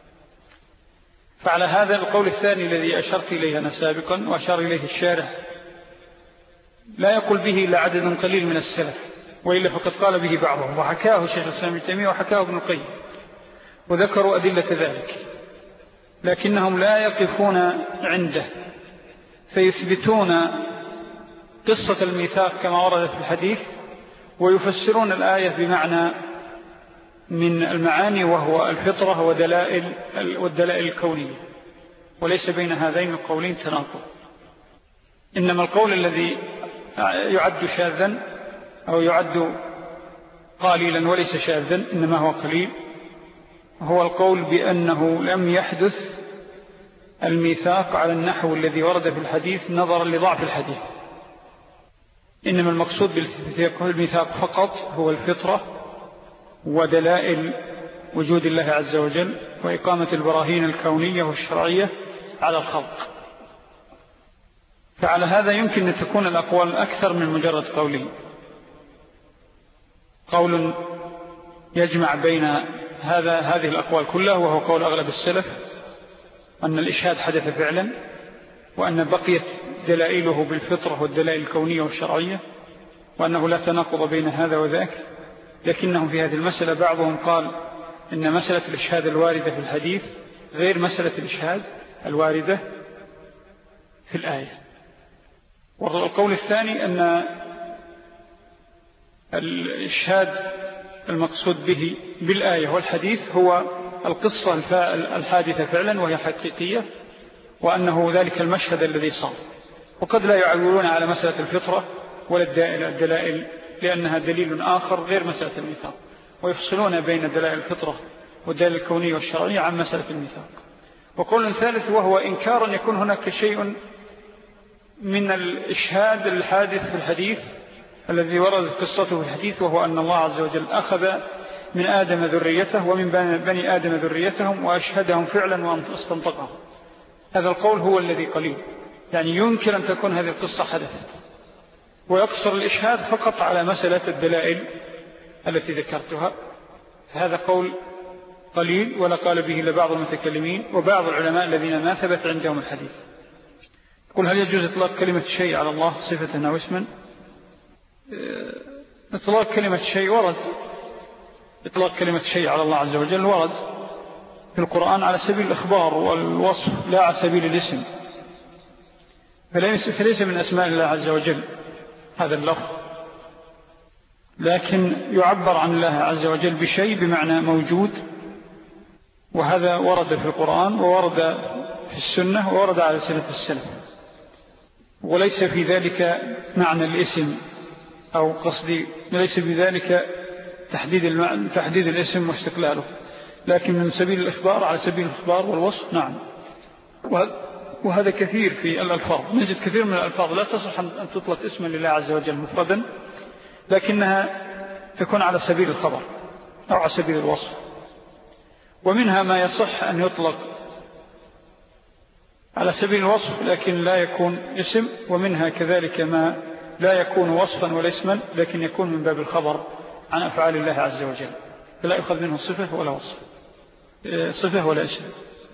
فعلى هذا القول الثاني الذي أشرت إليه أنا سابقا وأشار إليه الشارح لا يقول به إلا عدد قليل من السلف، وإلا فقد قال به بعضهم، وحكاه شيخ الإسلام ابن تيمية وحكاه ابن القيم وذكروا أدلة ذلك، لكنهم لا يقفون عنده فيثبتون قصة الميثاق كما وردت في الحديث، ويفسرون الآية بمعنى من المعاني وهو الفطرة والدلائل الكونية، وليس بين هذين القولين تناقض. إنما القول الذي يعد شاذا أو يعد قليلا وليس شاذا، إنما هو قليل، هو القول بأنه لم يحدث الميثاق على النحو الذي ورد في الحديث نظرا لضعف الحديث، إنما المقصود بالميثاق فقط هو الفطرة ودلائل وجود الله عز وجل وإقامة البراهين الكونية والشرعية على الخلق. فعلى هذا يمكن أن تكون الأقوال أكثر من مجرد قولين، قول يجمع بين هذه الأقوال كلها، وهو قول أغلب السلف أن الإشهاد حدث فعلا، وأن بقيت دلائله بالفطرة والدلائل الكونية والشرعية، وأنه لا تناقض بين هذا وذاك. لكنهم في هذه المسألة بعضهم قال إن مسألة الإشهاد الواردة في الحديث غير مسألة الإشهاد الواردة في الآية. والقول الثاني أن الإشهاد المقصود به بالآية والحديث هو القصة الحادثة فعلا وهي حقيقية، وأنه ذلك المشهد الذي صار، وقد لا يعولون على مسألة الفطرة ولا الدلائل لأنها دليل آخر غير مسألة الميثاق، ويفصلون بين دلائل الفطرة والدلائل الكونية والشرعية عن مسألة الميثاق. وقول ثالث وهو إنكار أن يكون هناك شيء من الإشهاد الحادث في الحديث الذي وردت قصته في الحديث، وهو أن الله عز وجل أخذ من آدم ذريته ومن بني آدم ذريتهم وأشهدهم فعلا واستنطقهم. هذا القول هو الذي قليل، يعني يمكن أن تكون هذه القصة حدثت، ويقصر الإشهاد فقط على مسألة الدلائل التي ذكرتها. فهذا قول قليل ولا قال به إلا بعض المتكلمين وبعض العلماء الذين ما ثبت عندهم الحديث. قل هل يجوز إطلاق كلمة شيء على الله صفة أو اسما؟ إطلاق كلمة شيء ورد، إطلاق كلمة شيء على الله عز وجل ورد في القرآن على سبيل الإخبار والوصف لا على سبيل الاسم، فليس من أسماء الله عز وجل هذا اللفظ، لكن يعبر عن الله عز وجل بشيء بمعنى موجود، وهذا ورد في القرآن وورد في السنة وورد على سنة السلف، وليس في ذلك معنى الاسم أو قصدي ليس بذلك تحديد الاسم واستقلاله، لكن من سبيل الإخبار على سبيل الإخبار والوصف. نعم، وهذا كثير في الألفاظ، نجد كثير من الألفاظ لا تصح أن تطلق اسما لله عز وجل مفردا، لكنها تكون على سبيل الخبر أو على سبيل الوصف. ومنها ما يصح أن يطلق على سبيل الوصف لكن لا يكون اسم، ومنها كذلك ما لا يكون وصفا ولا اسما لكن يكون من باب الخبر عن أفعال الله عز وجل، فلا يأخذ منه صفة ولا وصف، صفة ولا اسم.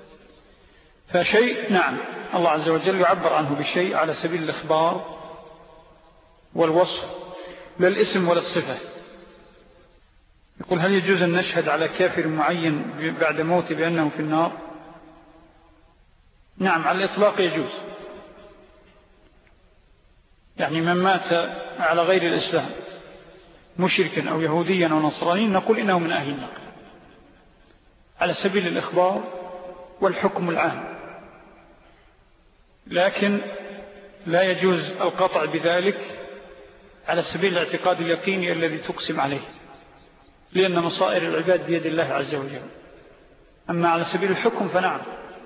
فشيء نعم الله عز وجل يعبر عنه بالشيء على سبيل الإخبار والوصف لا الاسم ولا الصفة. يقول هل يجوز أن نشهد على كافر معين بعد موته بأنه في النار؟ نعم، على الإطلاق يجوز، يعني من مات على غير الإسلام مشركا أو يهوديا أو نصرانيا نقول إنه من أهل النار على سبيل الإخبار والحكم العام، لكن لا يجوز القطع بذلك على سبيل الاعتقاد اليقيني الذي تقسم عليه، لأن مصائر العباد بيد الله عز وجل. أما على سبيل الحكم فنعم،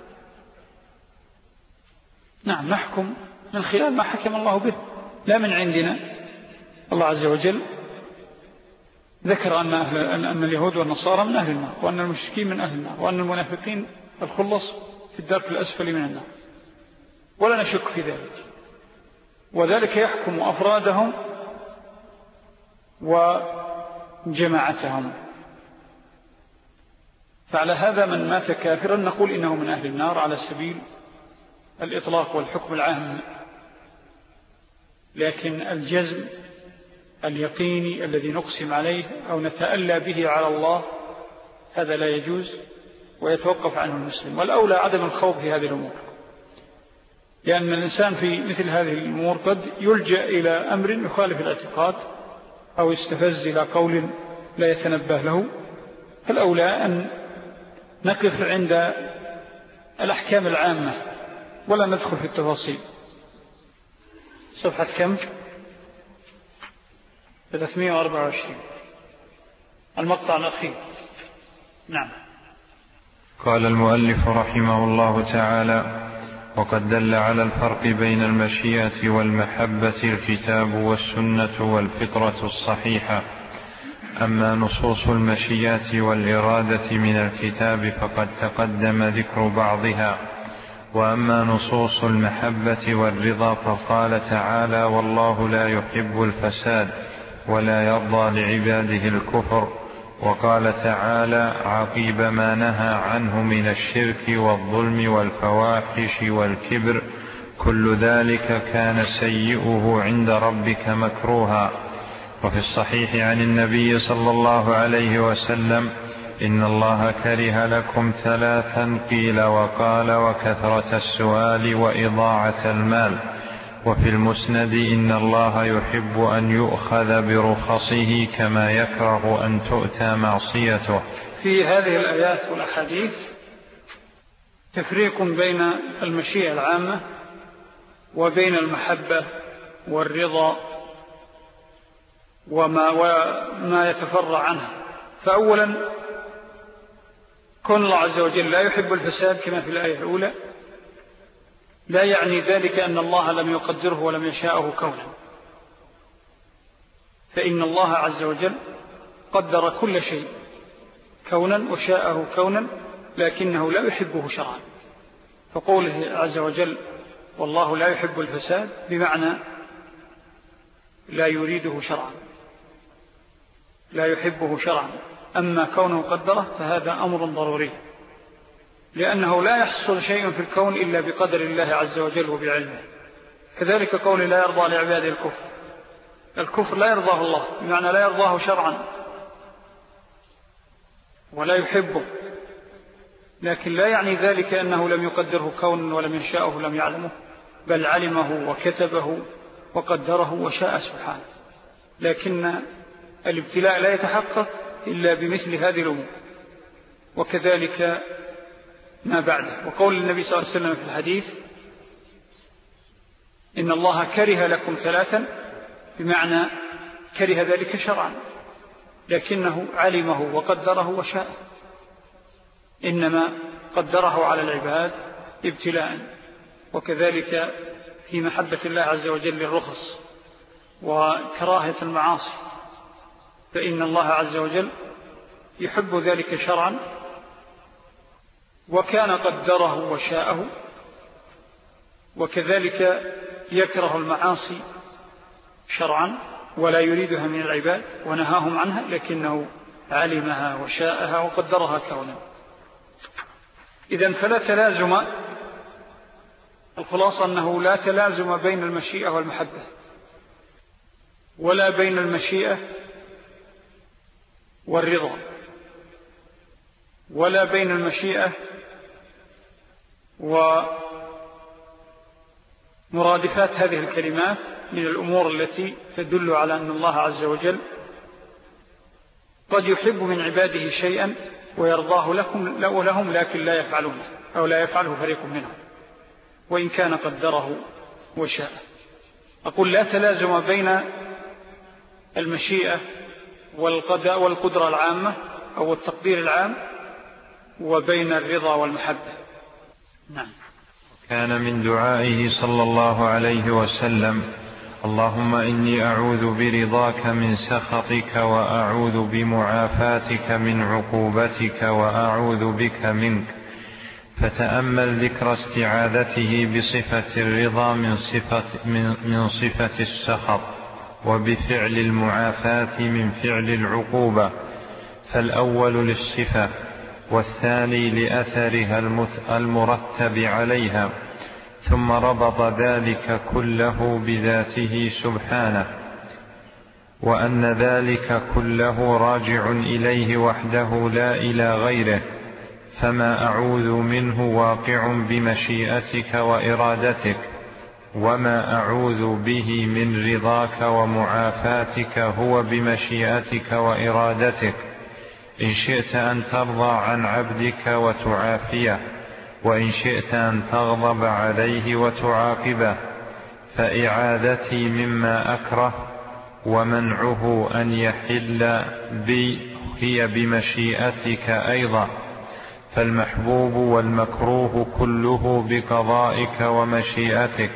نعم نحكم من خلال ما حكم الله به لا من عندنا. الله عز وجل ذكر أن اليهود والنصارى من أهل النار، وأن المشركين من أهل النار، وأن المنافقين الخلص في الدرك الأسفل من النار، ولا نشك في ذلك، وذلك يحكم أفرادهم وجماعتهم. فعلى هذا من مات كافرا نقول إنه من أهل النار على سبيل الإطلاق والحكم العام، لكن الجزم اليقيني الذي نقسم عليه أو نتألى به على الله هذا لا يجوز ويتوقف عنه المسلم، والأولى عدم الخوض في هذه الأمور، لأن الإنسان في مثل هذه الأمور قد يلجأ إلى أمر يخالف الاعتقاد أو يستفز إلى قول لا يتنبه له، فالأولى أن نقف عند الأحكام العامة ولا ندخل في التفاصيل. صفحة كم؟ 324 المقطع الأخير. نعم. قال المؤلف رحمه الله تعالى: وقد دل على الفرق بين المشيئة والمحبة الكتاب والسنة والفطرة الصحيحة. أما نصوص المشيئة والإرادة من الكتاب فقد تقدم ذكر بعضها، وأما نصوص المحبة والرضا فقال تعالى: والله لا يحب الفساد ولا يرضى لعباده الكفر. وقال تعالى عقيب ما نهى عنه من الشرك والظلم والفواحش والكبر: كل ذلك كان سيئه عند ربك مكروها. وفي الصحيح عن النبي صلى الله عليه وسلم: إن الله كره لكم ثلاثا قيل وقال وكثرة السؤال وإضاعة المال. وفي المسند: إن الله يحب أن يؤخذ برخصه كما يكره أن تؤتى معصيته. في هذه الآيات والأحاديث تفريق بين المشيئة العامة وبين المحبة والرضا وما يتفرع عنها. فأولا كون الله عز وجل لا يحب الفساد كما في الآية الأولى لا يعني ذلك أن الله لم يقدره ولم يشاءه كونا، فإن الله عز وجل قدر كل شيء كونا وشاءه كونا، لكنه لا يحبه شرعا. فقوله عز وجل والله لا يحب الفساد بمعنى لا يريده شرعا، لا يحبه شرعا. أما كونه قدره فهذا أمر ضروري، لأنه لا يحصل شيء في الكون إلا بقدر الله عز وجل وبعلمه. كذلك قول لا يرضى لعباده الكفر، الكفر لا يرضاه الله بمعنى لا يرضاه شرعا ولا يحبه، لكن لا يعني ذلك أنه لم يقدره كون ولم يشاءه لم يعلمه، بل علمه وكتبه وقدره وشاء سبحانه. لكن الابتلاء لا يتحقق إلا بمثل هذه الأمور، وكذلك ما بعده. وقول النبي صلى الله عليه وسلم في الحديث إن الله كره لكم ثلاثا، بمعنى كره ذلك شرعا، لكنه علمه وقدره وشاء، إنما قدره على العباد ابتلاء. وكذلك في محبة الله عز وجل الرخص وكراهة المعاصي، فإن الله عز وجل يحب ذلك شرعا وكان قدره وشاءه، وكذلك يكره المعاصي شرعا ولا يريدها من العباد ونهاهم عنها، لكنه علمها وشاءها وقدرها كونا. إذن فلا تلازم، الخلاصة أنه لا تلازم بين المشيئة والمحبة، ولا بين المشيئة والرضا، ولا بين المشيئة ومرادفات هذه الكلمات من الأمور التي تدل على أن الله عز وجل قد يحب من عباده شيئا ويرضاه لهم لكن لا يفعلونه أو لا يفعله فريق منهم وإن كان قدره وشاء. أقول لا تلازم بين المشيئة والقدرة العامة أو التقدير العام وبين الرضا والمحبة. نعم. كان من دعائه صلى الله عليه وسلم اللهم إني أعوذ برضاك من سخطك وأعوذ بمعافاتك من عقوبتك وأعوذ بك منك. فتأمل ذكر استعاذته بصفة الرضا من صفة السخط، وبفعل المعافاة من فعل العقوبة، فالأول للصفة والثاني لأثرها المرتب عليها، ثم ربط ذلك كله بذاته سبحانه، وأن ذلك كله راجع إليه وحده لا إلى غيره، فما أعوذ منه واقع بمشيئتك وإرادتك، وما أعوذ به من رضاك ومعافاتك هو بمشيئتك وإرادتك، إن شئت أن ترضى عن عبدك وتعافيه، وإن شئت أن تغضب عليه وتعاقبه. فإعادتي مما أكره ومنعه أن يحل بي هي بمشيئتك أيضا، فالمحبوب والمكروه كله بقضائك ومشيئتك،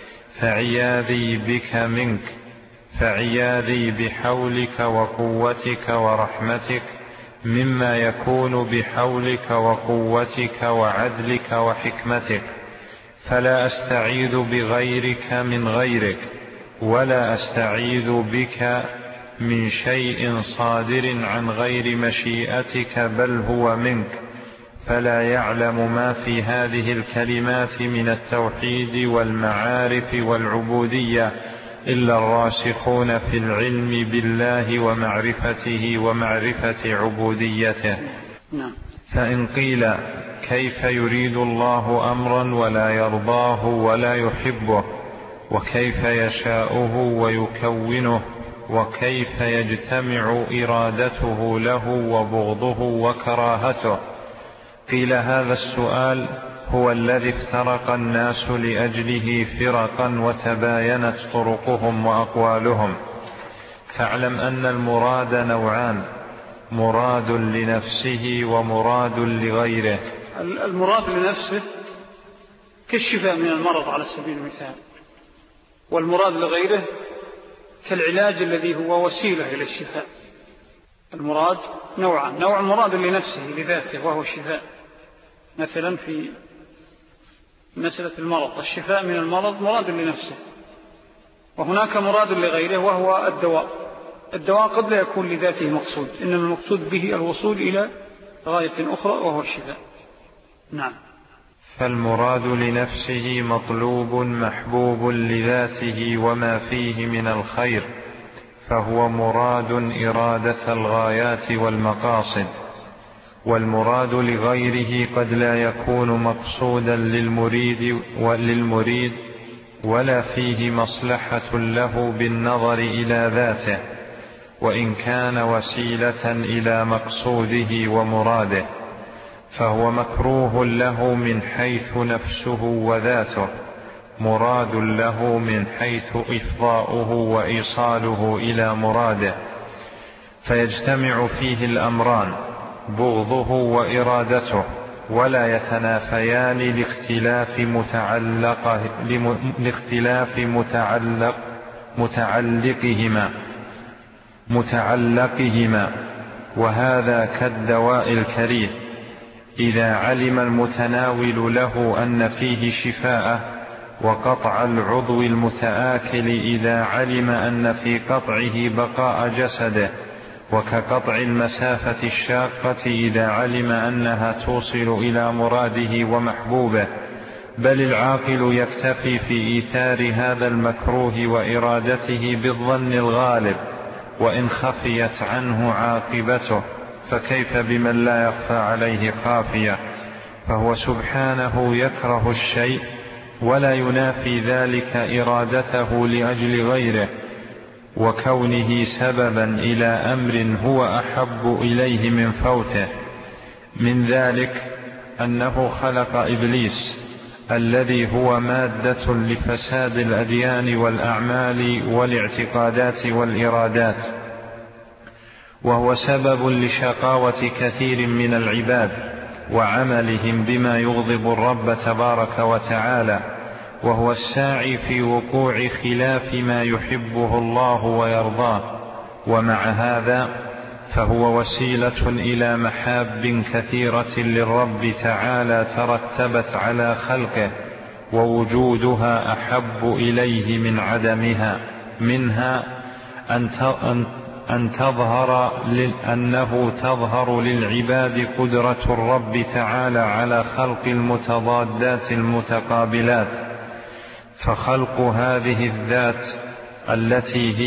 فعياذي بك منك، فعياذي بحولك وقوتك ورحمتك مما يكون بحولك وقوتك وعدلك وحكمتك، فلا أستعيذ بغيرك من غيرك، ولا أستعيذ بك من شيء صادر عن غير مشيئتك بل هو منك. فلا يعلم ما في هذه الكلمات من التوحيد والمعارف والعبودية إلا الراسخون في العلم بالله ومعرفته ومعرفة عبوديته. فإن قيل كيف يريد الله أمرا ولا يرضاه ولا يحبه، وكيف يشاؤه ويكونه، وكيف يجتمع إرادته له وبغضه وكراهته؟ قيل هذا السؤال هو الذي افترق الناس لأجله فرقا وتباينت طرقهم وأقوالهم. فاعلم أن المراد نوعان: مراد لنفسه ومراد لغيره. المراد لنفسه كالشفاء من المرض على سبيل المثال، والمراد لغيره كالعلاج الذي هو وسيلة إلى الشفاء. المراد نوعان: نوع مراد لنفسه لذاته وهو الشفاء، مثلا في مسألة المرض الشفاء من المرض مراد لنفسه، وهناك مراد لغيره وهو الدواء. الدواء قد لا يكون لذاته مقصود، إنما المقصود به الوصول إلى غاية أخرى وهو الشفاء. نعم. فالمراد لنفسه مطلوب محبوب لذاته وما فيه من الخير، فهو مراد إرادة الغايات والمقاصد. والمراد لغيره قد لا يكون مقصودا للمريد ولا فيه مصلحة له بالنظر إلى ذاته، وإن كان وسيلة إلى مقصوده ومراده، فهو مكروه له من حيث نفسه وذاته، مراد له من حيث إفضاؤه وإيصاله إلى مراده. فيجتمع فيه الأمران: بغضه وإرادته، ولا يتنافيان لاختلاف متعلقهما. وهذا كالدواء الكريه، إذا علم المتناول له أن فيه شفاءه، وقطع العضو المتآكل إذا علم أن في قطعه بقاء جسده، وكقطع المسافة الشاقة إذا علم أنها توصل إلى مراده ومحبوبه. بل العاقل يكتفي في إيثار هذا المكروه وإرادته بالظن الغالب، وإن خفيت عنه عاقبته، فكيف بمن لا يخفى عليه خافية؟ فهو سبحانه يكره الشيء ولا ينافي ذلك إرادته لأجل غيره، وكونه سببا إلى أمر هو أحب إليه من فوته. من ذلك أنه خلق إبليس الذي هو مادة لفساد الأديان والأعمال والاعتقادات والإرادات، وهو سبب لشقاوة كثير من العباد وعملهم بما يغضب الرب تبارك وتعالى، وهو الساعي في وقوع خلاف ما يحبه الله ويرضاه. ومع هذا فهو وسيلة إلى محاب كثيرة للرب تعالى ترتبت على خلقه، ووجودها أحب إليه من عدمها. منها أنه تظهر للعباد قدرة الرب تعالى على خلق المتضادات المتقابلات، فخلق هذه الذات التي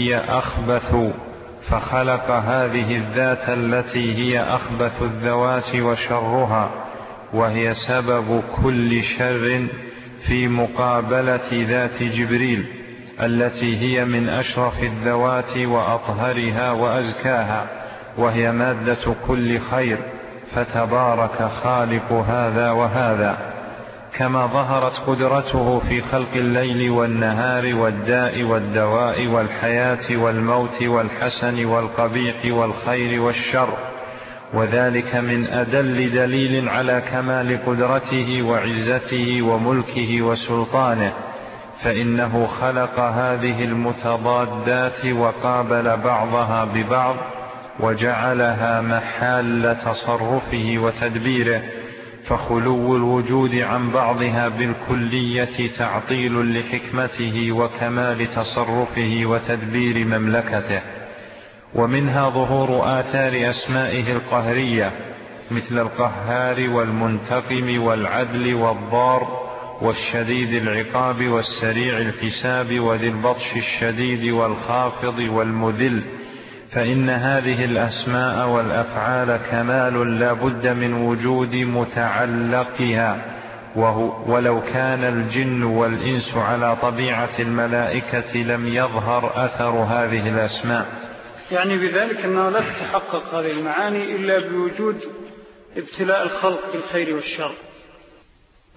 هي أخبث الذوات وشرها، وهي سبب كل شر، في مقابلة ذات جبريل التي هي من أشرف الذوات وأطهرها وأزكاها، وهي مادة كل خير. فتبارك خالق هذا وهذا. كما ظهرت قدرته في خلق الليل والنهار والداء والدواء والحياة والموت والحسن والقبيح والخير والشر، وذلك من أدل دليل على كمال قدرته وعزته وملكه وسلطانه. فإنه خلق هذه المتضادات وقابل بعضها ببعض، وجعلها محل تصرفه وتدبيره، فخلو الوجود عن بعضها بالكلية تعطيل لحكمته وكمال تصرفه وتدبير مملكته. ومنها ظهور آثار أسمائه القهرية، مثل القهار والمنتقم والعدل والضار والشديد العقاب والسريع الحساب وذي البطش الشديد والخافض والمذل. فإن هذه الأسماء والأفعال كمال لا بد من وجود متعلقها، ولو كان الجن والإنس على طبيعة الملائكة لم يظهر أثر هذه الأسماء. يعني بذلك أنه لا تتحقق هذه المعاني إلا بوجود ابتلاء الخلق بالخير والشر،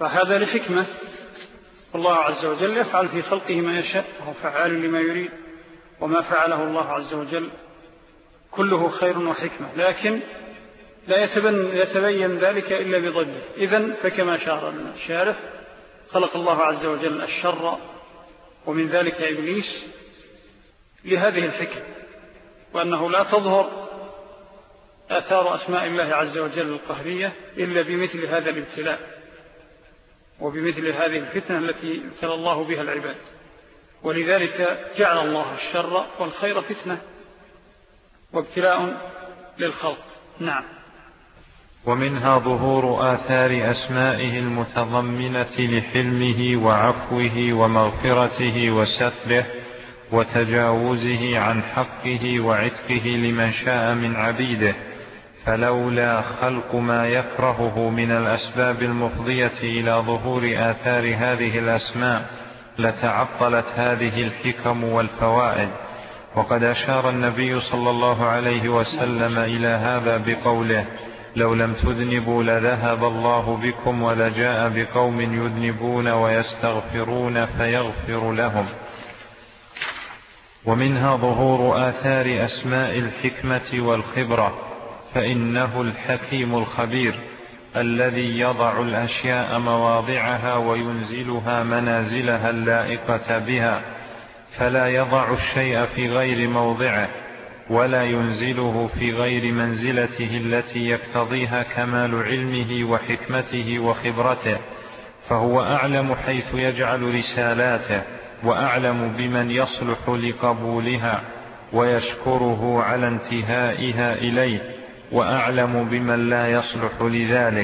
فهذا لحكمة، الله عز وجل يفعل في خلقه ما يشاء، وهو فعال لما يريد، وما فعله الله عز وجل كله خير وحكمة، لكن لا يتبين ذلك إلا بضده. إذن فكما شار لنا الشارح، خلق الله عز وجل الشر ومن ذلك إبليس لهذه الحكمة، وأنه لا تظهر آثار أسماء الله عز وجل القهرية إلا بمثل هذا الابتلاء وبمثل هذه الفتنة التي ابتلى الله بها العباد، ولذلك جعل الله الشر والخير فتنة وابتلاء للخلق. نعم. ومنها ظهور آثار أسمائه المتضمنة لحلمه وعفوه ومغفرته وستره وتجاوزه عن حقه وعتقه لمن شاء من عبيده، فلولا خلق ما يكرهه من الأسباب المفضية إلى ظهور آثار هذه الأسماء لتعطلت هذه الحكم والفوائد. وقد أشار النبي صلى الله عليه وسلم إلى هذا بقوله: لو لم تذنبوا لذهب الله بكم ولجاء بقوم يذنبون ويستغفرون فيغفر لهم. ومنها ظهور آثار أسماء الحكمة والخبرة، فإنه الحكيم الخبير الذي يضع الأشياء مواضعها وينزلها منازلها اللائقة بها، فلا يضع الشيء في غير موضعه ولا ينزله في غير منزلته التي يقتضيها كمال علمه وحكمته وخبرته، فهو أعلم حيث يجعل رسالاته، وأعلم بمن يصلح لقبولها ويشكره على انتهائها إليه، وأعلم بمن لا يصلح لذلك.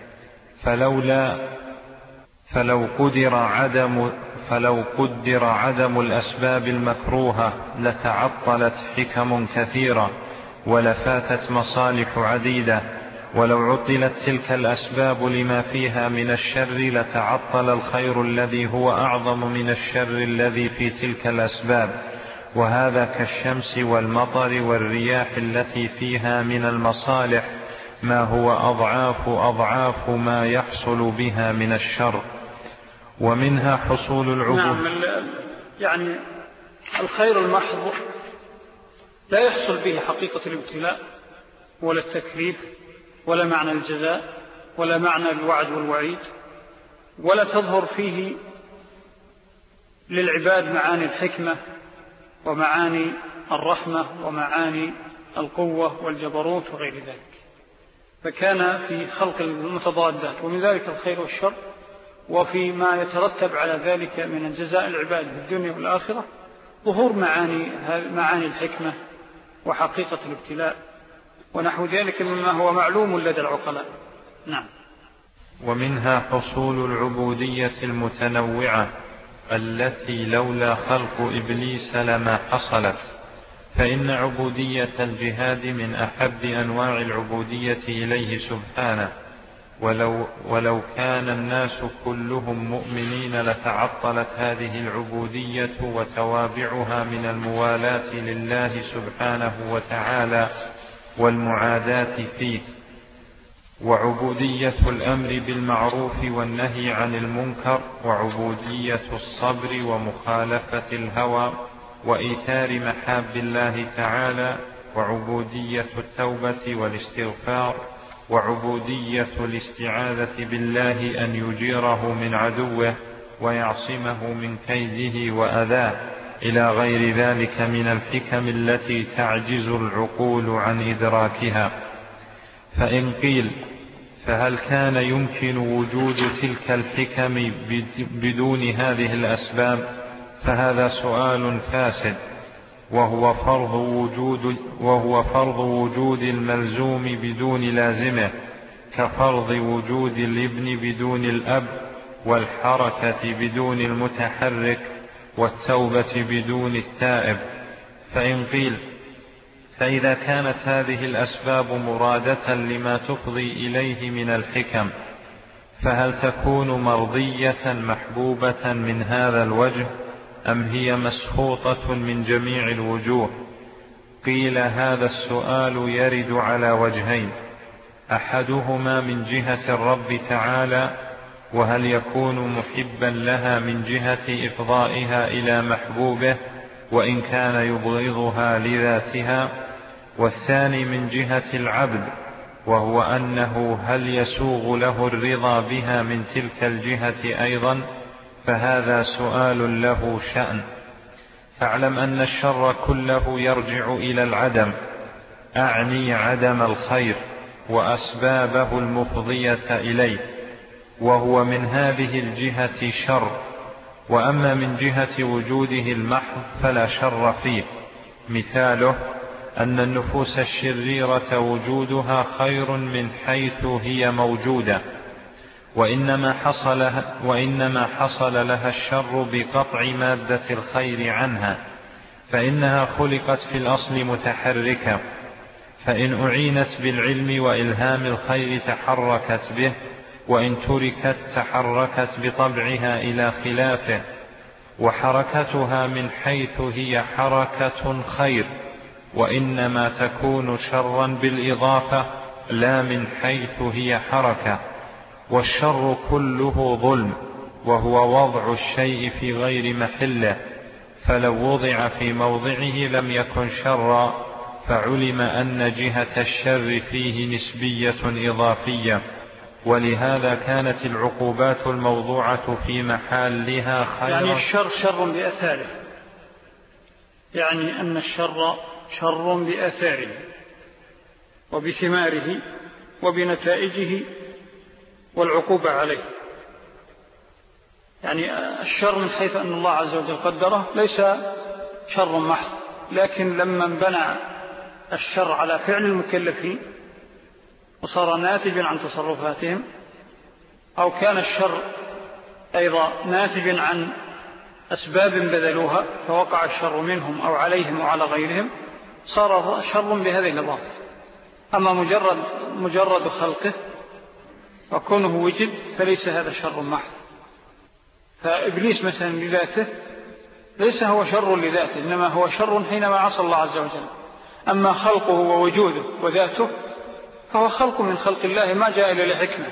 فلو قدر عدم الأسباب المكروهة لتعطلت حكم كثيرة ولفاتت مصالح عديدة، ولو عطلت تلك الأسباب لما فيها من الشر لتعطل الخير الذي هو أعظم من الشر الذي في تلك الأسباب، وهذا كالشمس والمطر والرياح التي فيها من المصالح ما هو أضعاف ما يحصل بها من الشر. ومنها حصول العبود. نعم، يعني الخير المحض لا يحصل به حقيقة الابتلاء ولا التكليف ولا معنى الجزاء ولا معنى الوعد والوعيد، ولا تظهر فيه للعباد معاني الحكمة ومعاني الرحمة ومعاني القوة والجبروت وغير ذلك. فكان في خلق المتضادات، ومن ذلك الخير والشر، وفي ما يترتب على ذلك من الجزاء العباد في الدنيا والآخرة ظهور معاني الحكمة وحقيقة الابتلاء ونحو ذلك مما هو معلوم لدى العقلاء. نعم. ومنها حصول العبودية المتنوعة التي لولا خلق إبليس لما حصلت، فإن عبودية الجهاد من أحب أنواع العبودية إليه سبحانه، ولو كان الناس كلهم مؤمنين لتعطلت هذه العبودية وتوابعها من الموالاة لله سبحانه وتعالى والمعاداة فيه. وعبودية الأمر بالمعروف والنهي عن المنكر، وعبودية الصبر ومخالفة الهوى وإيثار محاب الله تعالى، وعبودية التوبة والاستغفار، وعبودية الاستعاذة بالله أن يجيره من عدوه ويعصمه من كيده وأذاه، إلى غير ذلك من الحكم التي تعجز العقول عن إدراكها. فإن قيل: فهل كان يمكن وجود تلك الحكم بدون هذه الأسباب؟ فهذا سؤال فاسد، وهو فرض وجود الملزوم بدون لازمه، كفرض وجود الابن بدون الأب، والحركة بدون المتحرك، والتوبة بدون التائب. فإن قيل: فإذا كانت هذه الأسباب مرادة لما تفضي إليه من الحكم، فهل تكون مرضية محبوبة من هذا الوجه، أم هي مسخوطة من جميع الوجوه؟ قيل: هذا السؤال يرد على وجهين: أحدهما من جهة الرب تعالى، وهل يكون محبا لها من جهة إفضائها إلى محبوبه وإن كان يبغضها لذاتها؟ والثاني من جهة العبد، وهو أنه هل يسوغ له الرضا بها من تلك الجهة أيضا؟ فهذا سؤال له شأن. فاعلم أن الشر كله يرجع إلى العدم، أعني عدم الخير وأسبابه المفضية إليه، وهو من هذه الجهة شر. وأما من جهة وجوده المحض فلا شر فيه. مثاله أن النفوس الشريرة وجودها خير من حيث هي موجودة، وإنما حصل لها الشر بقطع مادة الخير عنها، فإنها خلقت في الأصل متحركة، فإن أعينت بالعلم وإلهام الخير تحركت به، وإن تركت تحركت بطبعها إلى خلافه، وحركتها من حيث هي حركة خير، وإنما تكون شرا بالإضافة لا من حيث هي حركة. والشر كله ظلم، وهو وضع الشيء في غير محله، فلو وضع في موضعه لم يكن شرا، فعلم أن جهة الشر فيه نسبية إضافية. ولهذا كانت العقوبات الموضوعة في محلها خيرا. يعني الشر شر بأثاره، يعني أن الشر شر بأثاره وبثماره وبنتائجه والعقوبة عليه. يعني الشر من حيث أن الله عز وجل قدره ليس شر محض، لكن لما انبنى الشر على فعل المكلفين وصار ناتجا عن تصرفاتهم، أو كان الشر أيضا ناتجا عن أسباب بذلوها فوقع الشر منهم أو عليهم أو على غيرهم، صار شر بهذه الإضافة. أما مجرد خلقه وكونه وجد فليس هذا شر محض. فإبليس مثلا لذاته ليس هو شر لذاته، إنما هو شر حينما عصى الله عز وجل. أما خلقه ووجوده وذاته فهو خلق من خلق الله ما جاء إلا لحكمة،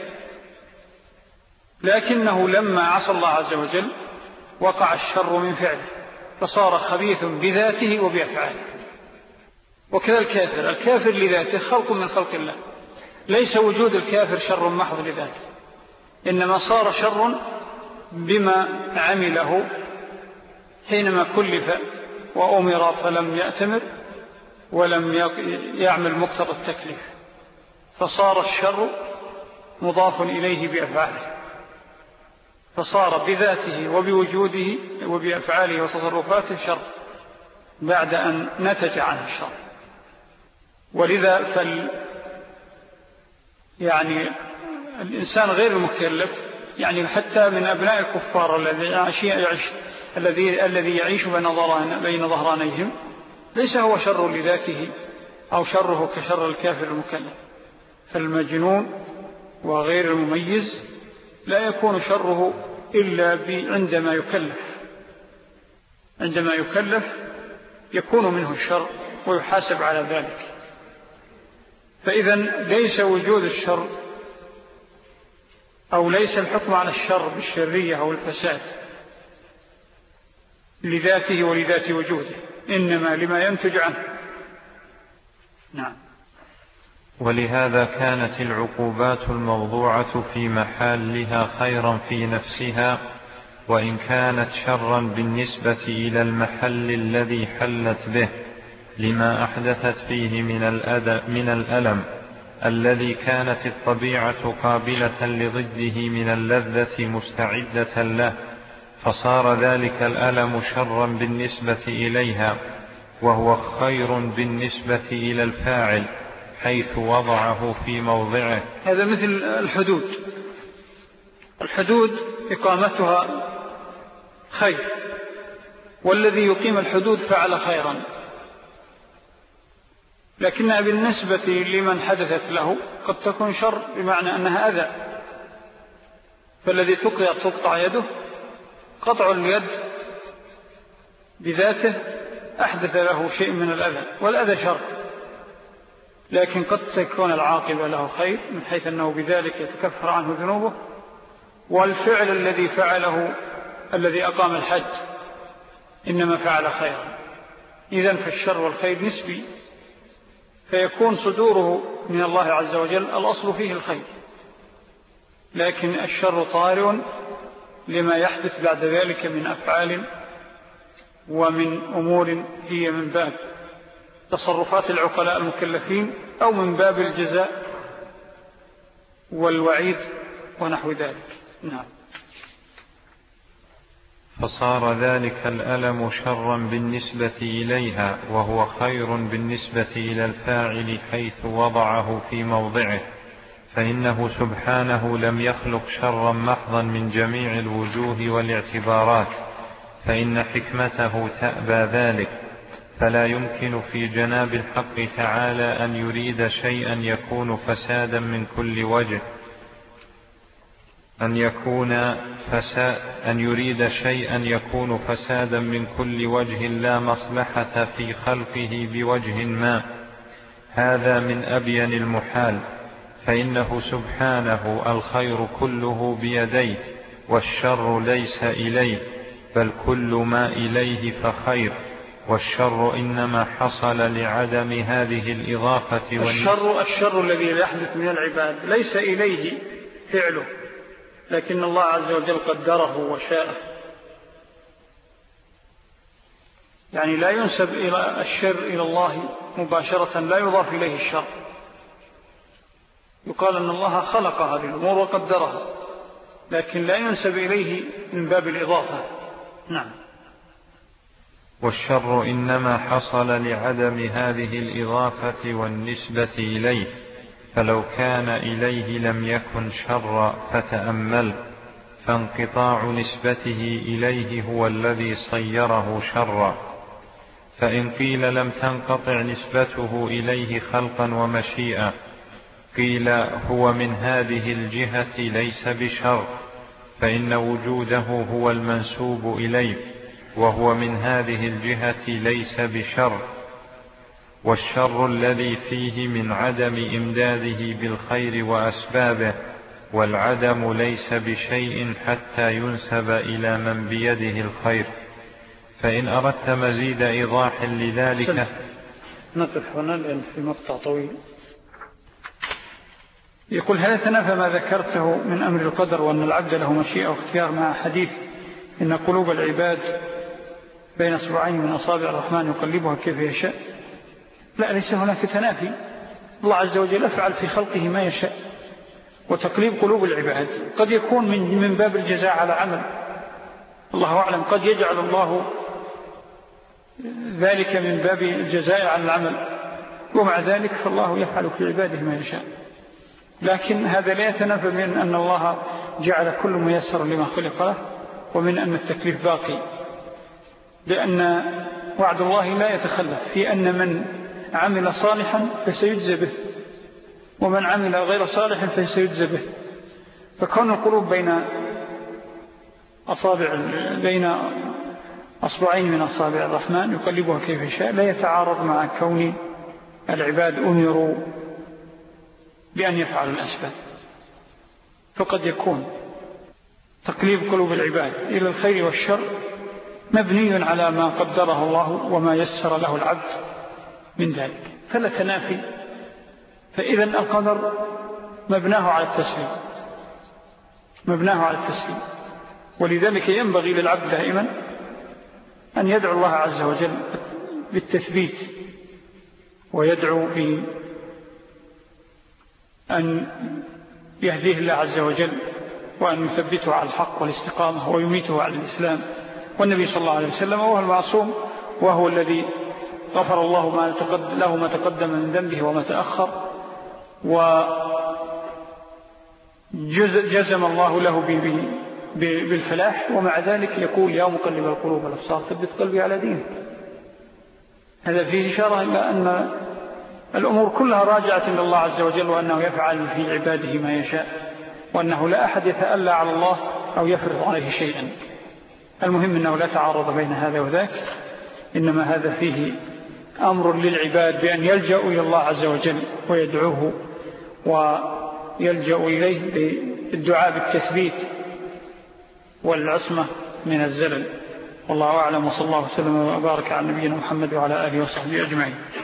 لكنه لما عصى الله عز وجل وقع الشر من فعله فصار خبيث بذاته وبأفعاله. وكذا الكافر لذاته خلق من خلق الله، ليس وجود الكافر شر محض لذاته، إنما صار شر بما عمله حينما كلف وأمر فلم يأتمر ولم يعمل مقتضى التكليف، فصار الشر مضاف إليه بأفعاله، فصار بذاته وبوجوده وبأفعاله وتصرفاته شر بعد أن نتج عنه الشر. ولذا يعني الإنسان غير المكلف، يعني حتى من أبناء الكفار الذي يعيش بين ظهرانيهم ليس هو شر لذاته أو شره كشر الكافر المكلف. فالمجنون وغير المميز لا يكون شره إلا عندما يكلف يكون منه الشر ويحاسب على ذلك. فإذن ليس وجود الشر أو ليس الحكم على الشر بالشرية أو الفساد لذاته ولذات وجوده، إنما لما ينتج عنه. نعم. ولهذا كانت العقوبات الموضوعة في محلها خيرا في نفسها، وإن كانت شرا بالنسبة إلى المحل الذي حلت به، لما أحدثت فيه من الألم الذي كانت الطبيعة قابلة لضده من اللذة مستعدة له، فصار ذلك الألم شرا بالنسبة إليها، وهو خير بالنسبة إلى الفاعل حيث وضعه في موضعه. هذا مثل الحدود إقامتها خير، والذي يقيم الحدود فعل خيرا، لكنها بالنسبة لمن حدثت له قد تكون شر بمعنى أنها أذى. فالذي تقطع يده قطع اليد بذاته أحدث له شيء من الأذى، والأذى شر، لكن قد تكون العاقبة له خير من حيث أنه بذلك يتكفر عنه ذنوبه والفعل الذي فعله الذي أقام الحج إنما فعل خيرا. إذن فالشر والخير نسبي، فيكون صدوره من الله عز وجل الأصل فيه الخير، لكن الشر طارئ لما يحدث بعد ذلك من أفعال ومن أمور هي من باب تصرفات العقلاء المكلفين أو من باب الجزاء والوعيد ونحو ذلك. نعم. فصار ذلك الألم شرا بالنسبة إليها، وهو خير بالنسبة إلى الفاعل حيث وضعه في موضعه، فإنه سبحانه لم يخلق شرا محضا من جميع الوجوه والاعتبارات، فإن حكمته تأبى ذلك، فلا يمكن في جناب الحق تعالى أن يريد شيئا يكون فسادا من كل وجه، أن يريد شيئا يكون فسادا من كل وجه لا مصلحة في خلقه بوجه ما، هذا من أبين المحال، فإنه سبحانه الخير كله بيديه، والشر ليس إليه، بل كل ما إليه فخير، والشر إنما حصل لعدم هذه الإضافة. الشر الذي يحدث من العباد ليس إليه فعله، لكن الله عز وجل قدره وشاءه. يعني لا ينسب إلى الشر إلى الله مباشرة، لا يضاف إليه الشر، يقال أن الله خلق هذه الأمور وقدرها، لكن لا ينسب إليه من باب الإضافة. نعم. والشر إنما حصل لعدم هذه الإضافة والنسبة إليه، فلو كان إليه لم يكن شر، فتأمل، فانقطاع نسبته إليه هو الذي صيره شرا. فإن قيل لم تنقطع نسبته إليه خلقا ومشيئة، قيل هو من هذه الجهة ليس بشر، فإن وجوده هو المنسوب إليه، وهو من هذه الجهة ليس بشر. والشر الذي فيه من عدم إمداده بالخير وأسبابه، والعدم ليس بشيء حتى ينسب إلى من بيده الخير. فإن أردت مزيد إيضاح لذلك نقف هنا لأن في مقطع طويل. يقول: هل يتنافى ما ذكرته من أمر القدر وأن العبد له مشيئة واختيار مع حديث إن قلوب العباد بين أصبعين من أصابع الرحمن يقلبها كيف يشاء؟ لا، ليس هناك تنافي. الله عز وجل يفعل في خلقه ما يشاء، وتقليب قلوب العباد قد يكون من باب الجزاء على عمل، الله أعلم، قد يجعل الله ذلك من باب الجزاء على العمل، ومع ذلك فالله يفعل في عباده ما يشاء. لكن هذا لا يتنافى من أن الله جعل كل ميسر لما خلق له، ومن أن التكليف باقي، لأن وعد الله لا يتخلف في أن من عمل صالحا فسيجزى به، ومن عمل غير صالح فسيجزى به. فكون القلوب بين أصبعين من أصابع الرحمن يقلبها كيف يشاء لا يتعارض مع كون العباد أمروا بأن يفعلوا الأسباب. فقد يكون تقليب قلوب العباد إلى الخير والشر مبني على ما قدره الله وما يسر له العبد من ذلك، فلا تنافي. فإذا القدر مبناه على التسليم، ولذلك ينبغي للعبد دائما أن يدعو الله عز وجل بالتثبيت، ويدعو بأن يهديه الله عز وجل، وأن يثبته على الحق والاستقامة، ويميته على الإسلام. والنبي صلى الله عليه وسلم هو المعصوم، وهو الذي غفر الله له ما تقدم من ذنبه وما تأخر، وجزم الله له بالفلاح، ومع ذلك يقول: يا مقلب القلوب والأبصار ثبت قلبي على دينك. هذا فيه إشارة إلى أن الأمور كلها راجعة إلى الله عز وجل، وأنه يفعل في عباده ما يشاء، وأنه لا أحد يتألى على الله أو يفرض عليه شيئا. المهم أنه لا تعارض بين هذا وذاك، إنما هذا فيه أمر للعباد بأن يلجأوا إلى الله عز وجل ويدعوه، ويلجأوا إليه بالدعاء بالتثبيت والعصمة من الزلل. والله أعلم، وصلى الله وسلم وبارك على نبينا محمد وعلى آله وصحبه أجمعين.